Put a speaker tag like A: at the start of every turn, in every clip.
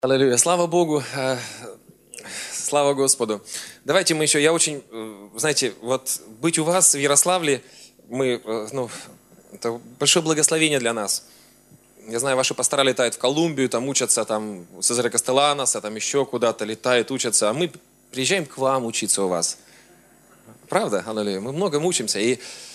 A: Аллилуйя. Слава Богу, слава Господу. Давайте мы еще, я очень, знаете, вот быть у вас в Ярославле, это большое благословение для нас. Я знаю, ваши пастора летают в Колумбию, там учатся, там, Цезаря Кастелланоса, там еще куда-то летают, учатся, а мы приезжаем к вам учиться у вас. Правда? Аллилуйя. Мы много учимся, и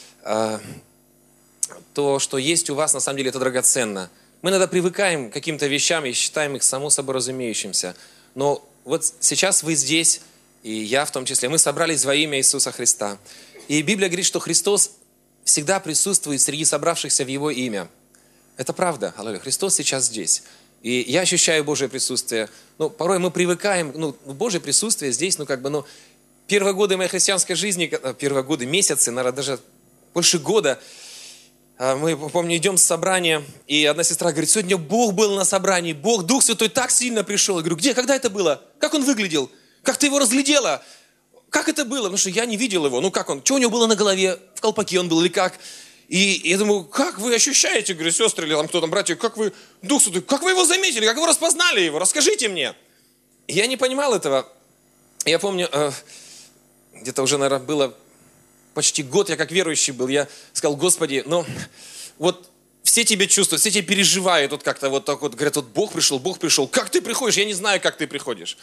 A: то, что есть у вас, на самом деле, это драгоценно. Мы иногда привыкаем к каким-то вещам и считаем их само собой разумеющимся. Но вот сейчас вы здесь, и я в том числе, мы собрались во имя Иисуса Христа. И Библия говорит, что Христос всегда присутствует среди собравшихся в Его имя. Это правда. Аллилуйя. Христос сейчас здесь. И я ощущаю Божье присутствие. Порой мы привыкаем, Божье присутствие здесь, первые годы моей христианской жизни, первые годы, месяцы, наверное, даже больше года, мы, помню, идем с собрания, и одна сестра говорит: сегодня Бог был на собрании, Бог, Дух Святой так сильно пришел. Я говорю: где, когда это было? Как он выглядел? Как ты его разглядела? Как это было? Потому что я не видел его. Как он? Что у него было на голове? В колпаке он был или как? И я думаю, как вы ощущаете, говорю, сестры или там кто там, братья, как вы, Дух Святой, как вы его заметили, как вы распознали его? Расскажите мне. И я не понимал этого. Я помню, где-то уже, наверное, было почти год, я как верующий был, я сказал: Господи, вот все тебя чувствуют, все тебя переживают, вот как-то вот так вот, говорят, вот Бог пришел, как ты приходишь? Я не знаю, как ты приходишь.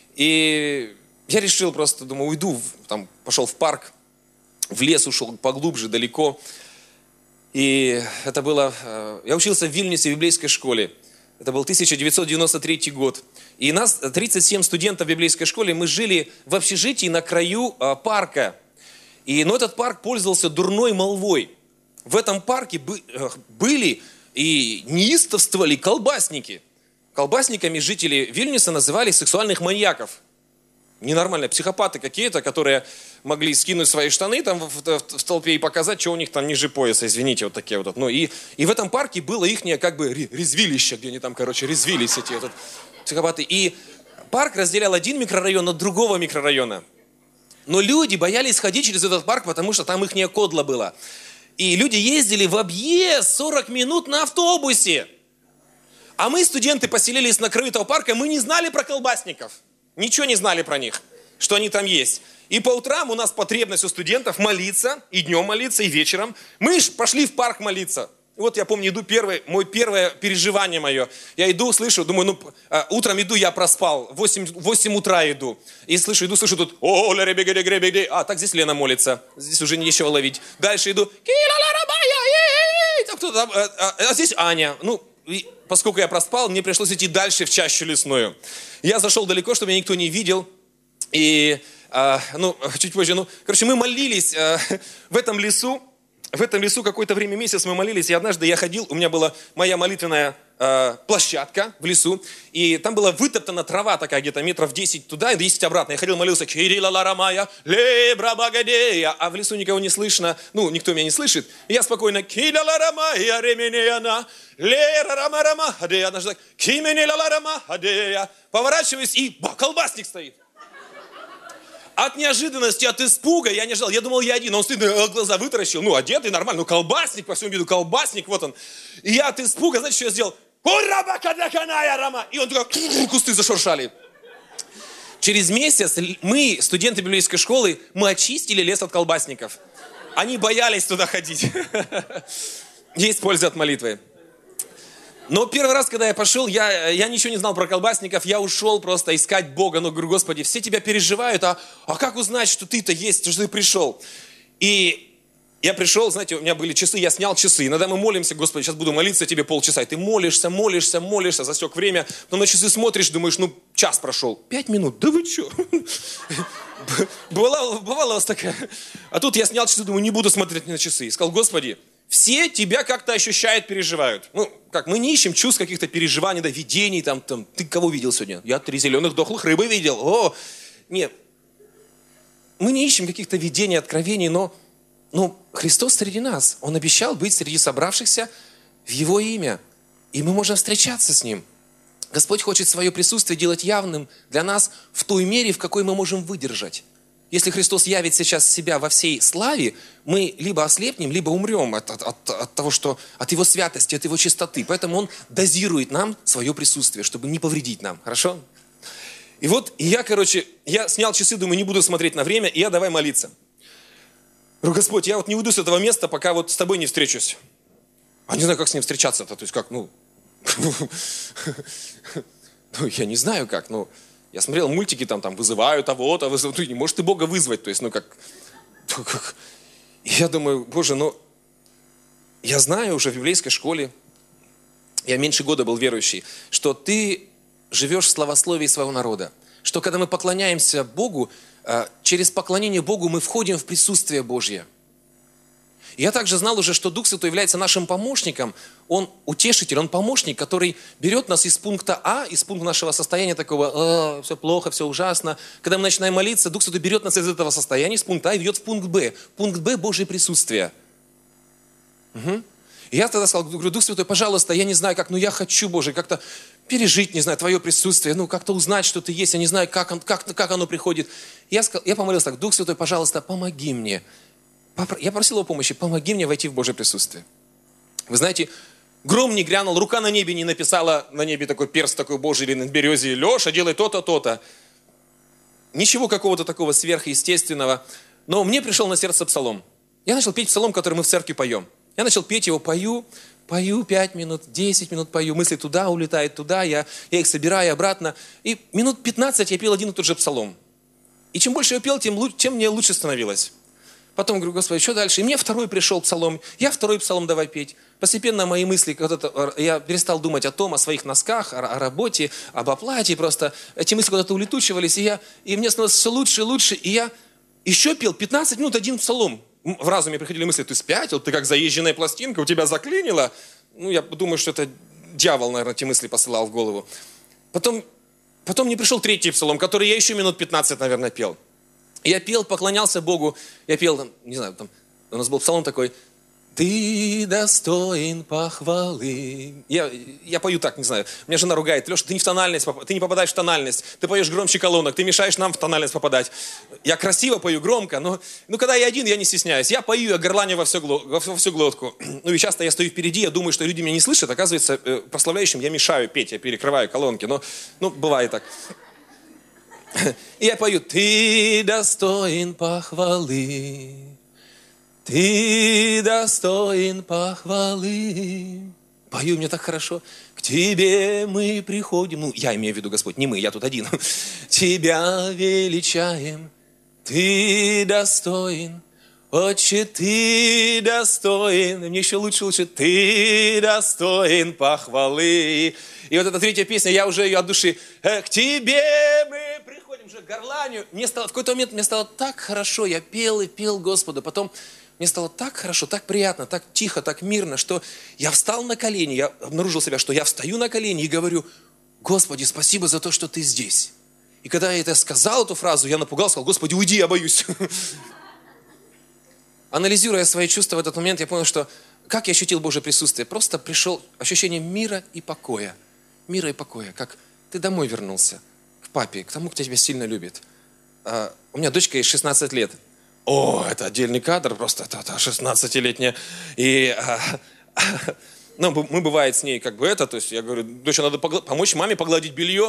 A: И я решил просто, думаю, уйду, там, пошел в парк, в лес ушел поглубже, далеко. И это было, я учился в Вильнюсе в библейской школе, это был 1993 год. И нас 37 студентов в библейской школе, мы жили в общежитии на краю парка. Но этот парк пользовался дурной молвой. В этом парке были и неистовствовали колбасники. Колбасниками жители Вильнюса называли сексуальных маньяков. Ненормальные психопаты какие-то, которые могли скинуть свои штаны там в толпе и показать, что у них там ниже пояса, извините, вот такие вот. И в этом парке было ихнее как бы резвилище, где они там, резвились эти психопаты. И парк разделял один микрорайон от другого микрорайона. Но люди боялись ходить через этот парк, потому что там ихняя кодла была. И люди ездили в объезд 40 минут на автобусе. А мы, студенты, поселились на краю этого парка, мы не знали про колбасников. Ничего не знали про них, что они там есть. И по утрам у нас потребность у студентов молиться, и днем молиться, и вечером. Мы пошли в парк молиться. Вот я помню, иду первое переживание мое. Я иду, слышу, думаю, утром иду, я проспал, в 8 утра иду. И слышу тут, так здесь Лена молится, здесь уже нечего ловить. Дальше иду, а здесь Аня. И поскольку я проспал, мне пришлось идти дальше в чащу лесную. Я зашел далеко, чтобы меня никто не видел. И, чуть позже, мы молились в этом лесу. В этом лесу какое-то время, месяц мы молились, и однажды я ходил, у меня была моя молитвенная площадка в лесу, и там была вытоптана трава такая, где-то метров 10 туда и 10 обратно. Я ходил, молился, а в лесу никого не слышно, никто меня не слышит. И я спокойно, поворачиваюсь, и колбасник стоит. От неожиданности, от испуга я не ждал. Я думал, я один. Он стоит, глаза вытаращил. Одетый, нормально. Колбасник, по всему виду колбасник. Вот он. И я от испуга, знаете, что я сделал? И он такой, кусты зашуршали. Через месяц мы, студенты библейской школы, мы очистили лес от колбасников. Они боялись туда ходить. Есть польза от молитвы. Но первый раз, когда я пошел, я ничего не знал про колбасников, я ушел просто искать Бога. Говорю: Господи, все тебя переживают, а как узнать, что ты-то есть, что ты пришел? И я пришел, знаете, у меня были часы, я снял часы. Иногда мы молимся: Господи, сейчас буду молиться тебе полчаса. И ты молишься, засек время. Потом на часы смотришь, думаешь, час прошел. 5 минут, да вы что? Бывало у вас такая. А тут я снял часы, думаю, не буду смотреть на часы. И сказал: Господи, все тебя как-то ощущают, переживают. Мы не ищем чувств, каких-то переживаний, видений. Ты кого видел сегодня? Я 3 зеленых дохлых рыбы видел. Нет. Мы не ищем каких-то видений, откровений, но Христос среди нас. Он обещал быть среди собравшихся в Его имя. И мы можем встречаться с Ним. Господь хочет свое присутствие делать явным для нас в той мере, в какой мы можем выдержать. если Христос явит сейчас себя во всей славе, мы либо ослепнем, либо умрем от того, что от Его святости, от Его чистоты. Поэтому Он дозирует нам свое присутствие, чтобы не повредить нам. Хорошо? И вот я снял часы, думаю, не буду смотреть на время, и я давай молиться. Говорю, Господь, я вот не уйду с этого места, пока вот с Тобой не встречусь. А не знаю, как с Ним встречаться-то. То есть как, я не знаю как, я смотрел мультики, там вызываю того-то, вызываю, может, ты Бога вызвать, то есть, И я думаю, Боже, я знаю уже в библейской школе, я меньше года был верующий, что ты живешь в славословии своего народа, что когда мы поклоняемся Богу, через поклонение Богу мы входим в присутствие Божье. И я также знал уже, что Дух Святой является нашим помощником. Он утешитель, Он помощник, который берет нас из пункта А, из пункта нашего состояния такого, все плохо, все ужасно. Когда мы начинаем молиться, Дух Святой берет нас из этого состояния, из пункта А, и ведет в пункт Б. Пункт Б – Божье присутствие. Угу. И я тогда сказал, говорю, Дух Святой, пожалуйста, я не знаю как, но я хочу, Боже, как-то пережить, не знаю, Твое присутствие, как-то узнать, что Ты есть, я не знаю, как оно приходит. Я помолился так, Дух Святой, пожалуйста, помоги мне. Я просил Его помощи, помоги мне войти в Божье присутствие. Вы знаете, гром не грянул, рука на небе не написала, на небе такой перст такой Божий или на березе, Леша, делай то-то, то-то. Ничего какого-то такого сверхъестественного. Но мне пришел на сердце псалом. Я начал петь псалом, который мы в церкви поем. Я начал петь его, пою 5 минут, 10 минут пою, мысли туда улетают, туда, я их собираю обратно. И минут 15 я пел один и тот же псалом. И чем больше я пел, тем мне лучше становилось. Потом говорю, Господи, что дальше? И мне второй пришел псалом. Я второй псалом давай петь. Постепенно мои мысли, я перестал думать о своих носках, о работе, об оплате. Просто эти мысли куда-то улетучивались. И мне становилось все лучше и лучше. И я еще пел 15 минут один псалом. В разуме приходили мысли, ты спятил, ты как заезженная пластинка, у тебя заклинило. Я думаю, что это дьявол, наверное, эти мысли посылал в голову. Потом мне пришел третий псалом, который я еще минут 15, наверное, пел. Я пел, поклонялся Богу, я пел, не знаю, у нас был псалом такой, «Ты достоин похвалы». Я пою так, не знаю, меня жена ругает, Леша, ты не в тональность, ты не попадаешь в тональность, ты поешь громче колонок, ты мешаешь нам в тональность попадать. Я красиво пою, громко, но когда я один, я не стесняюсь, я пою, я горланю во всю глотку. И часто я стою впереди, я думаю, что люди меня не слышат, оказывается, прославляющим я мешаю петь, я перекрываю колонки, но бывает так. И я пою, ты достоин похвалы, ты достоин похвалы. Пою, мне так хорошо. К тебе мы приходим. Я имею в виду, Господь, не мы, я тут один. Тебя величаем, ты достоин. Отче, ты достоин. Мне еще лучше, ты достоин похвалы. И вот эта третья песня, я уже ее от души. К тебе мы приходим, уже горланю. В какой-то момент мне стало так хорошо, я пел и пел Господу. Потом мне стало так хорошо, так приятно, так тихо, так мирно, что я встал на колени, я обнаружил себя, что я встаю на колени и говорю, Господи, спасибо за то, что ты здесь. И когда я это сказал, эту фразу, я напугался, сказал, Господи, уйди, я боюсь. Анализируя свои чувства в этот момент, я понял, что как я ощутил Божье присутствие. Просто пришел ощущение мира и покоя. Мира и покоя. Как ты домой вернулся, к папе, к тому, кто тебя сильно любит. У меня дочка есть 16 лет. Это отдельный кадр, просто это 16-летняя. И мы бывает с ней то есть я говорю, доча, надо помочь маме погладить белье.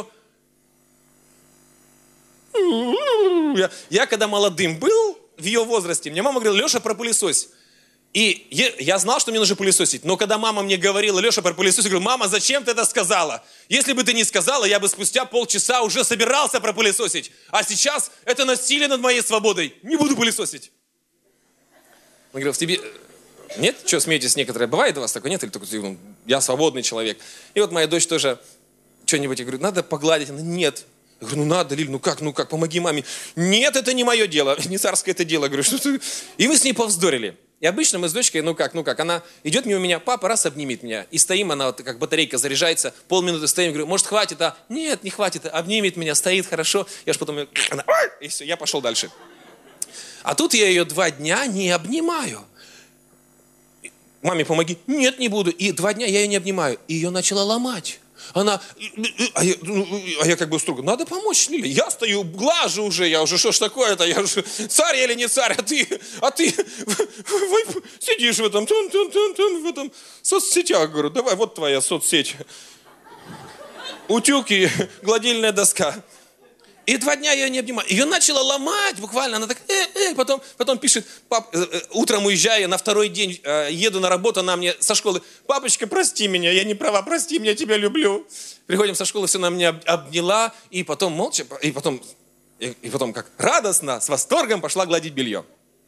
A: Я когда молодым был, в ее возрасте, мне мама говорила, Леша, пропылесось. И я знал, что мне нужно пылесосить. Но когда мама мне говорила, Леша, пропылесось, я говорю, мама, зачем ты это сказала? Если бы ты не сказала, я бы спустя полчаса уже собирался пропылесосить. А сейчас это насилие над моей свободой. Не буду пылесосить. Я говорю, в тебе... Нет? Что, смеетесь некоторые? Бывает у вас такое? Нет? Или только я свободный человек. И вот моя дочь тоже что-нибудь, я говорю, надо погладить. Она, нет. Я говорю, надо, Лиль, как, помоги маме. Нет, это не мое дело, не царское это дело. Я говорю, что ты... И мы с ней повздорили. И обычно мы с дочкой, она идет мимо меня, папа раз обнимет меня. И стоим, она как батарейка заряжается, полминуты стоим, говорю, может хватит, нет, не хватит, обнимет меня, стоит хорошо. Я ж потом, и все, я пошел дальше. А тут я ее 2 дня не обнимаю. Маме помоги, нет, не буду. И 2 дня я ее не обнимаю. И ее начала ломать. Она, а я как бы строго, надо помочь Лиле. Я стою, глажу уже, я уже, что ж такое-то, я уже царь или не царь, а ты сидишь в этом соцсетях, говорю, давай, вот твоя соцсеть. Утюг и гладильная доска. И 2 дня я не обнимаю. Ее начала ломать буквально. Она так, потом пишет, утром уезжаю, на 2-й день еду на работу, она мне со школы, папочка, прости меня, я не права, прости меня, я тебя люблю. Приходим со школы, все, она меня обняла, и потом молча, и потом как радостно, с восторгом пошла гладить белье.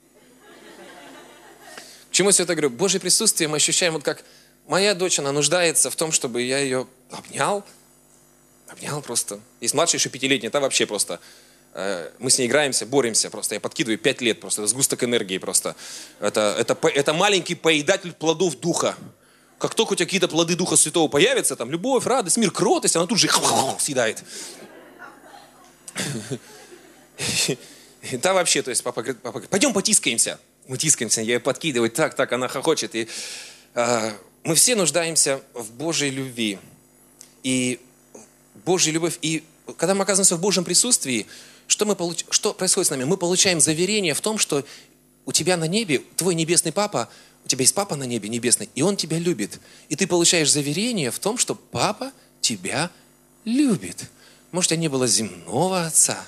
A: К чему я все это говорю? Божье присутствие мы ощущаем, вот как моя дочь, она нуждается в том, чтобы я ее обнял просто. Есть младшая еще 5-летняя, это вообще просто. Мы с ней играемся, боремся просто. Я подкидываю 5 лет просто. Это сгусток энергии просто. Это маленький поедатель плодов духа. Как только у тебя какие-то плоды Духа Святого появятся, там любовь, радость, мир, кротость, она тут же съедает. Да вообще, то есть папа говорит, пойдем потискаемся. Мы тискаемся, я ее подкидываю, так, она хохочет. И мы все нуждаемся в Божьей любви. И Божья любовь. И когда мы оказываемся в Божьем присутствии, что происходит с нами? Мы получаем заверение в том, что у тебя на небе, твой небесный папа, у тебя есть папа на небе небесный, и он тебя любит. И ты получаешь заверение в том, что папа тебя любит. Может, у тебя не было земного отца,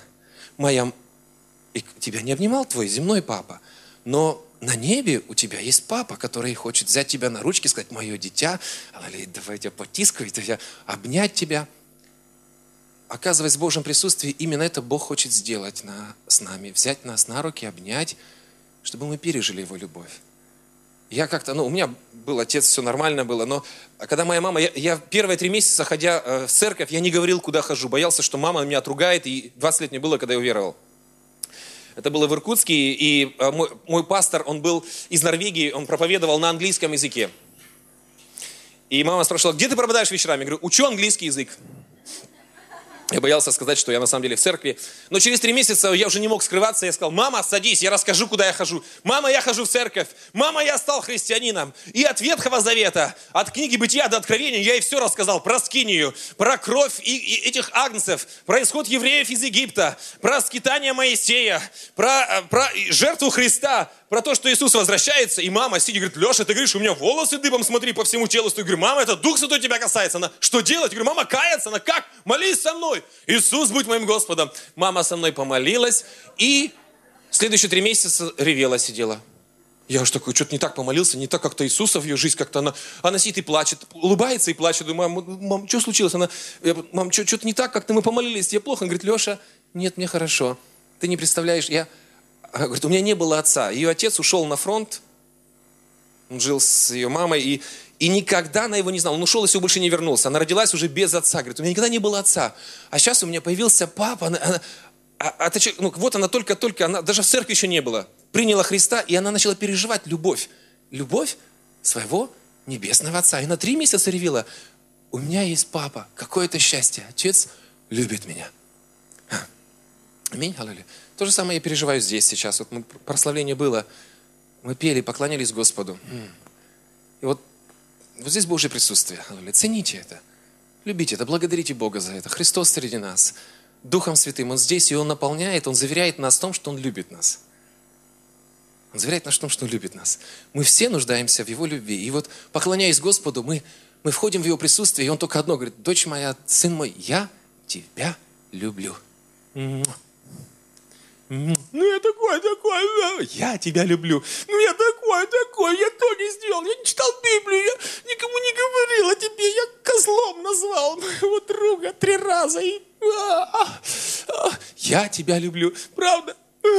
A: и тебя не обнимал твой земной папа, но на небе у тебя есть папа, который хочет взять тебя на ручки, сказать, мое дитя, давай я тебя потискаю, обнять тебя. Оказываясь в Божьем присутствии, именно это Бог хочет сделать с нами. Взять нас на руки, обнять, чтобы мы пережили Его любовь. Я как-то, у меня был отец, все нормально было, но когда моя мама, я первые 3 месяца, ходя в церковь, я не говорил, куда хожу. Боялся, что мама меня отругает, и 20 лет мне было, когда я уверовал. Это было в Иркутске, и мой пастор, он был из Норвегии, он проповедовал на английском языке. И мама спрашивала, где ты пропадаешь вечерами? Я говорю, учу английский язык. Я боялся сказать, что я на самом деле в церкви. Но через 3 месяца я уже не мог скрываться. Я сказал, мама, садись, я расскажу, куда я хожу. Мама, я хожу в церковь. Мама, я стал христианином. И от Ветхого Завета, от книги Бытия до Откровения я ей все рассказал. Про скинию, про кровь и этих агнцев, про исход евреев из Египта, про скитание Моисея, про жертву Христа, про то, что Иисус возвращается. И мама сидит и говорит, Леша, ты говоришь, у меня волосы дыбом, смотри, по всему телу. Я говорю, мама, это Дух Святой тебя касается. Она, что делать? Я говорю, мама, кается. Она, как? Молись со мной. Иисус, будь моим Господом. Мама со мной помолилась. И следующие 3 месяца ревела, сидела. Я уж такой, что-то не так помолился, не так как-то Иисуса в ее жизнь, как-то она сидит и плачет, улыбается и плачет. Думаю, мам, что случилось? Мам, что-то не так, как-то мы помолились, тебе плохо? Он говорит, Леша, нет, мне хорошо. Ты не представляешь, говорит, у меня не было отца. Ее отец ушел на фронт, он жил с ее мамой, и никогда она его не знала. Он ушел и все, больше не вернулся. Она родилась уже без отца. Говорит, у меня никогда не было отца. А сейчас у меня появился папа. Вот она только, она даже в церкви еще не была. Приняла Христа, и она начала переживать любовь. Любовь своего небесного отца. И на 3 месяца ревела, у меня есть папа. Какое это счастье. Отец любит меня. Аминь, аллилуйя. То же самое я переживаю здесь сейчас. Вот прославление было. Мы пели, поклонялись Господу. И вот здесь Божье присутствие. Аллилуйя. Цените это. Любите это. Благодарите Бога за это. Христос среди нас. Духом Святым. Он здесь, и Он наполняет, Он заверяет нас в том, что Он любит нас. Он заверяет нас в том, что Он любит нас. Мы все нуждаемся в Его любви. И вот, поклоняясь Господу, мы входим в Его присутствие, и Он только одно говорит, дочь моя, сын мой, я тебя люблю. Я такой, я тебя люблю. Я такой, я то не сделал, я не читал Библию, я никому не говорил о тебе, я козлом назвал моего друга 3 раза. Я тебя люблю, правда?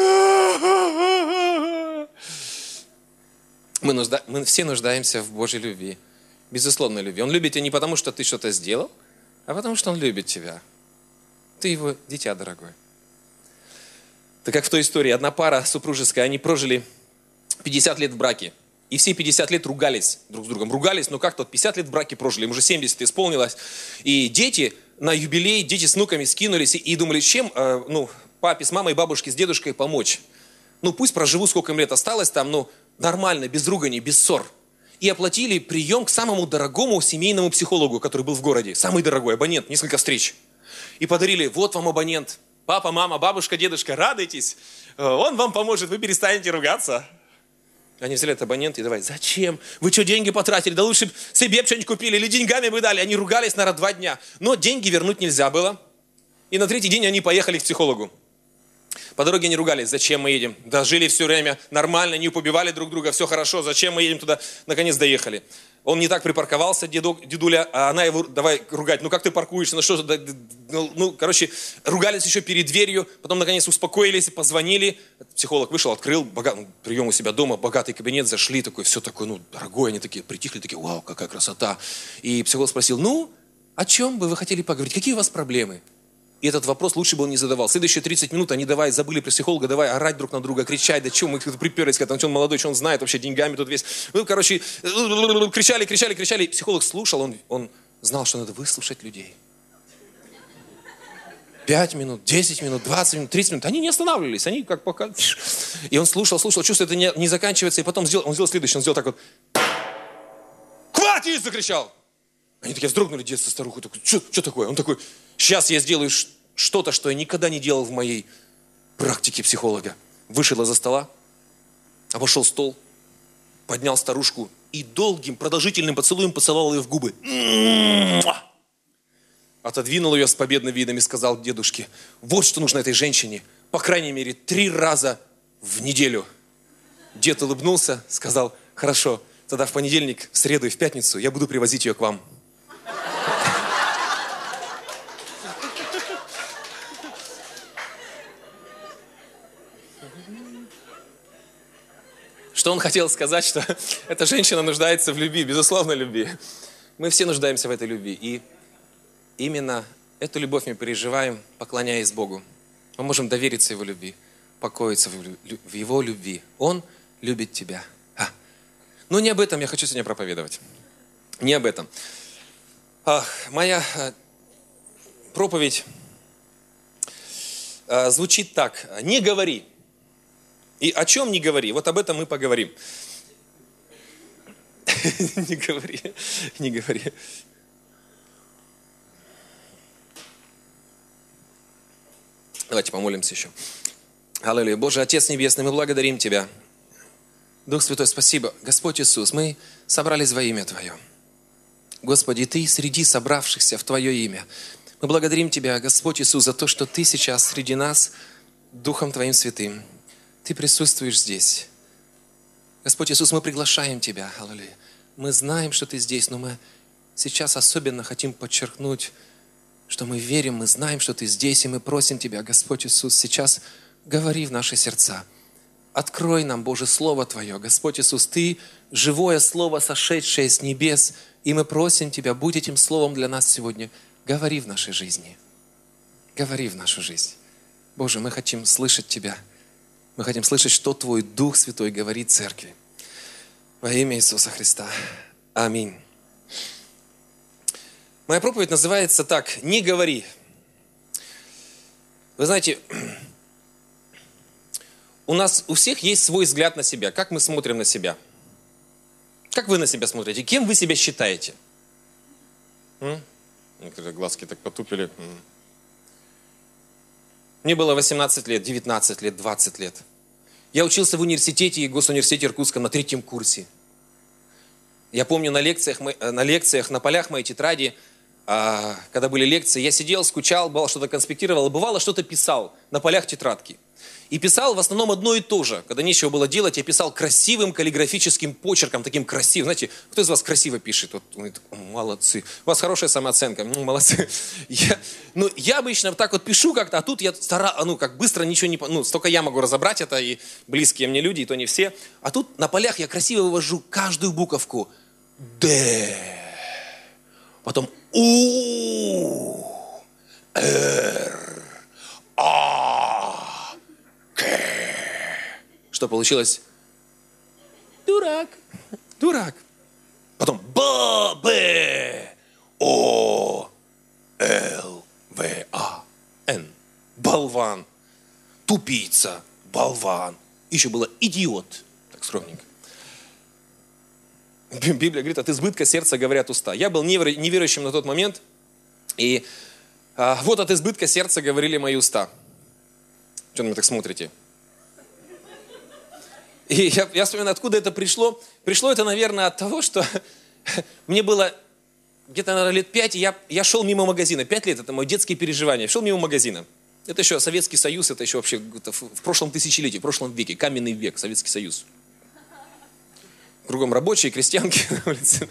A: Мы все нуждаемся в Божьей любви, безусловной любви. Он любит тебя не потому, что ты что-то сделал, а потому, что Он любит тебя. Ты Его дитя дорогое. Так как в той истории, одна пара супружеская, они прожили 50 лет в браке. И все 50 лет ругались друг с другом. Ругались, но как-то 50 лет в браке прожили, им уже 70 исполнилось. И дети на юбилей, дети с внуками скинулись и думали, чем папе с мамой, бабушке с дедушкой помочь. Пусть проживу, сколько им лет осталось там, нормально, без руганий, без ссор. и оплатили прием к самому дорогому семейному психологу, который был в городе. Самый дорогой абонент, несколько встреч. И подарили, вот вам абонент. Папа, мама, бабушка, дедушка, радуйтесь. Он вам поможет, вы перестанете ругаться. Они взяли этот абонент и давай, зачем? Вы что, деньги потратили? Да лучше себе что-нибудь купили или деньгами бы дали. Они ругались, наверное, 2 дня. Но деньги вернуть нельзя было. И на 3-й день они поехали к психологу. По дороге они ругались, зачем мы едем? Да жили все время нормально, не побивали друг друга, все хорошо, зачем мы едем туда? Наконец доехали. Он не так припарковался, дедуля, а она его давай ругать. Ну как ты паркуешься, ну что, короче, ругались еще перед дверью, потом наконец успокоились, позвонили. Психолог вышел, открыл прием у себя дома, богатый кабинет, зашли, такой, все такое, дорогое, они такие притихли, такие, вау, какая красота. И психолог спросил, о чем бы вы хотели поговорить, какие у вас проблемы? И этот вопрос лучше бы он не задавал. Следующие 30 минут они забыли про психолога, давай орать друг на друга, кричать, да что мы приперлись к этому, что он молодой, что он знает вообще деньгами тут весь. Кричали. Психолог слушал, он знал, что надо выслушать людей. 5 минут, 10 минут, 20 минут, 30 минут. Они не останавливались, они как пока... И он слушал, чувствует, это не заканчивается, и потом он сделал следующее, он сделал так вот. «Хватит!» – закричал. Они такие вздрогнули, дед со старухой, такой, что такое? Он такой, сейчас я сделаю что-то, что я никогда не делал в моей практике психолога. Вышел из-за стола, обошел стол, поднял старушку и долгим, продолжительным поцелуем поцеловал ее в губы. Отодвинул ее с победным видом и сказал дедушке, вот что нужно этой женщине, по крайней мере, 3 раза в неделю. Дед улыбнулся, сказал, хорошо, тогда в понедельник, в среду и в пятницу я буду привозить ее к вам. Что он хотел сказать, что эта женщина нуждается в любви, безусловно, любви. Мы все нуждаемся в этой любви. И именно эту любовь мы переживаем, поклоняясь Богу. Мы можем довериться Его любви, покоиться в Его любви. Он любит тебя. Но не об этом я хочу сегодня проповедовать. Не об этом. Моя проповедь звучит так. Не говори. И о чем не говори? Вот об этом мы поговорим. Не говори. Давайте помолимся еще. Аллилуйя. Боже, Отец Небесный, мы благодарим Тебя. Дух Святой, спасибо. Господь Иисус, мы собрались во имя Твое. Господи, Ты среди собравшихся в Твое имя. Мы благодарим Тебя, Господь Иисус, за то, что Ты сейчас среди нас Духом Твоим Святым. Ты присутствуешь здесь. Господь Иисус, мы приглашаем Тебя. Аллилуйя. Мы знаем, что Ты здесь, но мы сейчас особенно хотим подчеркнуть, что мы верим, мы знаем, что Ты здесь, и мы просим Тебя, Господь Иисус, сейчас говори в наши сердца. Открой нам, Боже, Слово Твое. Господь Иисус, Ты живое Слово, сошедшее с небес, и мы просим Тебя, будь этим Словом для нас сегодня. Говори в нашей жизни. Говори в нашу жизнь. Боже, мы хотим слышать Тебя. Мы хотим слышать, что Твой Дух Святой говорит Церкви. Во имя Иисуса Христа. Аминь. Моя проповедь называется так: «Не говори». Вы знаете, у всех есть свой взгляд на себя. Как мы смотрим на себя? Как вы на себя смотрите? Кем вы себя считаете? Некоторые глазки так потупили. Мне было 18 лет, 19 лет, 20 лет. Я учился в университете, госуниверситете Иркутском на 3-м курсе. Я помню на лекциях, на полях моей тетради, когда были лекции, я сидел, скучал, бывало что-то конспектировал, бывало что-то писал на полях тетрадки. И писал в основном одно и то же. Когда нечего было делать, я писал красивым каллиграфическим почерком, таким красивым. Знаете, кто из вас красиво пишет? Вот, молодцы. У вас хорошая самооценка. Молодцы. Я обычно так вот пишу как-то, а тут я как быстро ничего не... столько я могу разобрать это, и близкие мне люди, и то не все. А тут на полях я красиво вывожу каждую буковку. Д. Потом У. Р. А. Что получилось? Дурак. Потом Б, Б, О, Л, В, А, Н. Болван. Тупица. Болван. Еще было идиот. Так скромненько. Библия говорит, от избытка сердца говорят уста. Я был неверующим на тот момент, и вот от избытка сердца говорили мои уста. Что на меня так смотрите? И я вспоминаю, откуда это пришло. Пришло это, наверное, от того, что мне было где-то, наверное, лет 5, и я шел мимо магазина. 5 лет, это мои детские переживания. Шел мимо магазина. Это еще Советский Союз, это еще вообще в прошлом тысячелетии, в прошлом веке, каменный век, Советский Союз. Кругом рабочие, крестьянки на улице.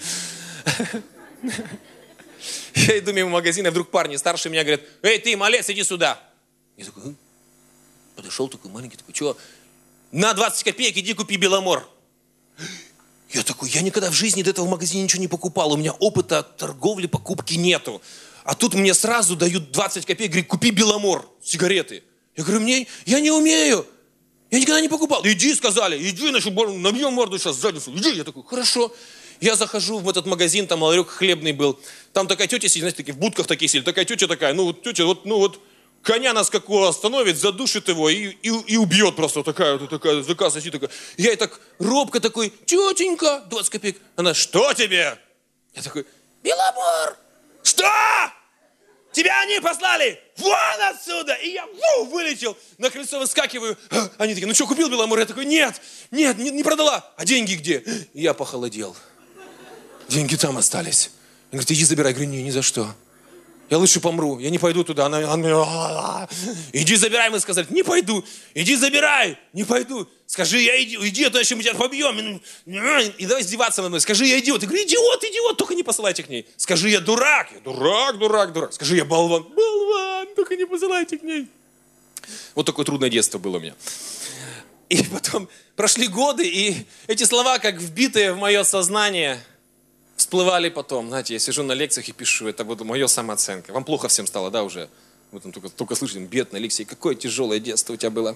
A: Я иду мимо магазина, вдруг парни старше меня говорят: эй, ты, малец, иди сюда. Я такой, подошел такой маленький, такой, что? На 20 копеек иди купи Беломор. Я такой, я никогда в жизни до этого в магазине ничего не покупал, у меня опыта торговли, покупки нету. А тут мне сразу дают 20 копеек, говорят, купи Беломор, сигареты. Я говорю, я не умею, я никогда не покупал. Иди, сказали, иди, набьем морду сейчас задницу, иди. Я такой, хорошо. Я захожу в этот магазин, там ларек хлебный был, там такая тетя сидит, знаете, такие в будках такие сидят, такая тетя такая, тетя, коня на скаку остановит, задушит его и убьет просто, такая заказ сидит, такая. Я ей так робко такой, тетенька, 20 копеек. Она, что тебе? Я такой, Беломор. Что? Тебя они послали? Вон отсюда! И я вылетел, на крыльцо выскакиваю. Они такие, ну что, купил Беломор? Я такой, нет, не продала. А деньги где? И я похолодел. Деньги там остались. Он говорит, иди забирай. Я говорю, не, ни за что. Я лучше помру, я не пойду туда. Она, иди забирай, мы сказали. Не пойду. Иди забирай, не пойду. Скажи, я иди, а то еще мы тебя побьем. И давай издеваться над мной. Скажи, я идиот. Я говорю, идиот, только не посылайте к ней. Скажи, я дурак. Я дурак. Скажи, я болван. Только не посылайте к ней. Вот такое трудное детство было у меня. И потом прошли годы, и эти слова, как вбитые в мое сознание, всплывали потом. Знаете, я сижу на лекциях и пишу, это вот моя самооценка. Вам плохо всем стало, да, уже? Вы там только слышите, бедный Алексей, какое тяжелое детство у тебя было.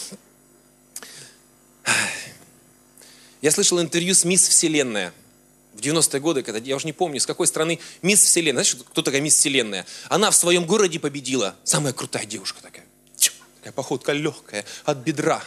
A: Я слышал интервью с Мисс Вселенная в 90-е годы, когда, я уже не помню, с какой страны, Мисс Вселенная. Знаешь, кто такая Мисс Вселенная? Она в своем городе победила. Самая крутая девушка такая. Такая походка легкая, от бедра.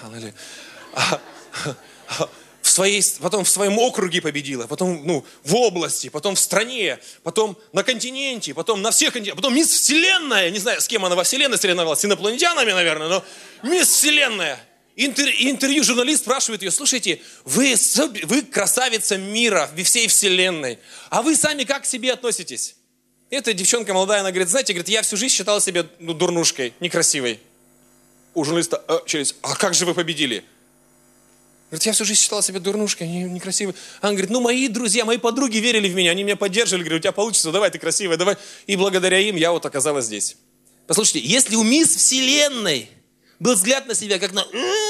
A: Потом в своем округе победила, потом в области, потом в стране, потом на континенте, потом на всех континентах, потом Мисс Вселенная, не знаю, с кем она во Вселенной соревновалась, с инопланетянами, наверное, но Мисс Вселенная. Интервью журналист спрашивает ее, слушайте, вы красавица мира, всей Вселенной, а вы сами как к себе относитесь? Эта девчонка молодая, она говорит, знаете, я всю жизнь считала себя дурнушкой, некрасивой. У журналиста а как же вы победили? Говорит, я всю жизнь считала себя дурнушкой, некрасивой. Она говорит, мои друзья, мои подруги верили в меня, они меня поддерживали, говорят, у тебя получится, давай, ты красивая, давай. И благодаря им я вот оказалась здесь. Послушайте, если у Мисс Вселенной был взгляд на себя как на...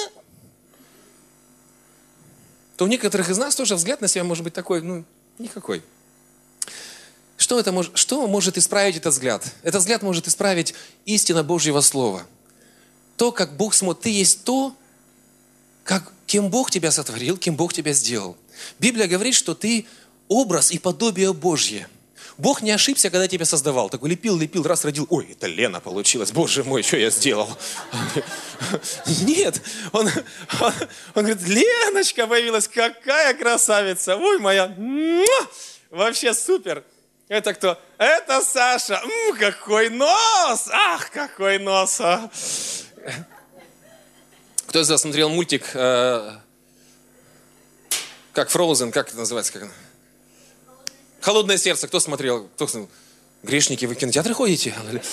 A: то у некоторых из нас тоже взгляд на себя может быть такой, никакой. Что может исправить этот взгляд? Этот взгляд может исправить истина Божьего Слова. То, как Бог смотрит, ты есть то, кем Бог тебя сотворил, кем Бог тебя сделал. Библия говорит, что ты образ и подобие Божье. Бог не ошибся, когда тебя создавал. Такой лепил, раз родил. Ой, это Лена получилась. Боже мой, что я сделал? Нет. Он говорит, Леночка появилась, какая красавица. Ой, моя. Вообще супер. Это кто? Это Саша. Какой нос. Ах, какой нос. Кто из вас смотрел мультик, как Frozen, как это называется? «Холодное сердце». Кто смотрел? Грешники, вы в кинотеатры ходите?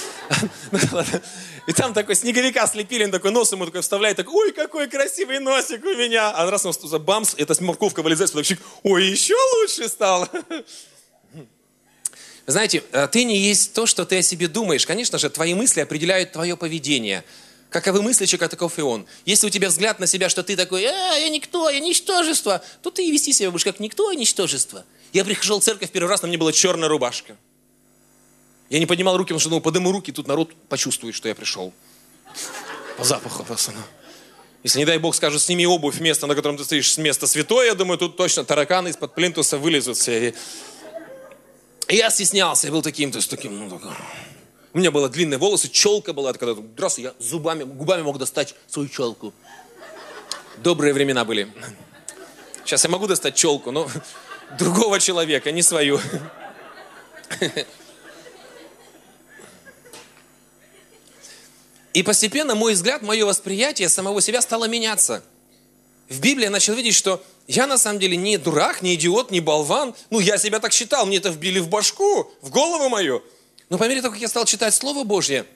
A: И там такой снеговика слепили, он такой нос ему такой вставляет, такой, ой, какой красивый носик у меня. А раз он бамс, эта морковка вылезает, ой, еще лучше стал. Знаете, ты не есть то, что ты о себе думаешь. Конечно же, твои мысли определяют твое поведение. Каковы мысли человека, таков и он. Если у тебя взгляд на себя, что ты такой, я никто, я ничтожество, то ты и вести себя будешь как никто, и ничтожество. Я пришел в церковь первый раз, на мне была черная рубашка. Я не поднимал руки, потому что подниму руки, тут народ почувствует, что я пришел. По запаху просто. Если, не дай Бог, скажут, сними обувь, место, на котором ты стоишь, с места святое, я думаю, тут точно тараканы из-под плинтуса вылезут все. И я стеснялся, я был таким. У меня были длинные волосы, челка была, когда здравствуй, я губами мог достать свою челку. Добрые времена были. Сейчас я могу достать челку, но другого человека, не свою. И постепенно мой взгляд, мое восприятие самого себя стало меняться. В Библии я начал видеть, что я на самом деле не дурак, не идиот, не болван. Ну, я себя так считал, мне это вбили в башку, в голову мою. Но по мере того, как я стал читать Слово Божье,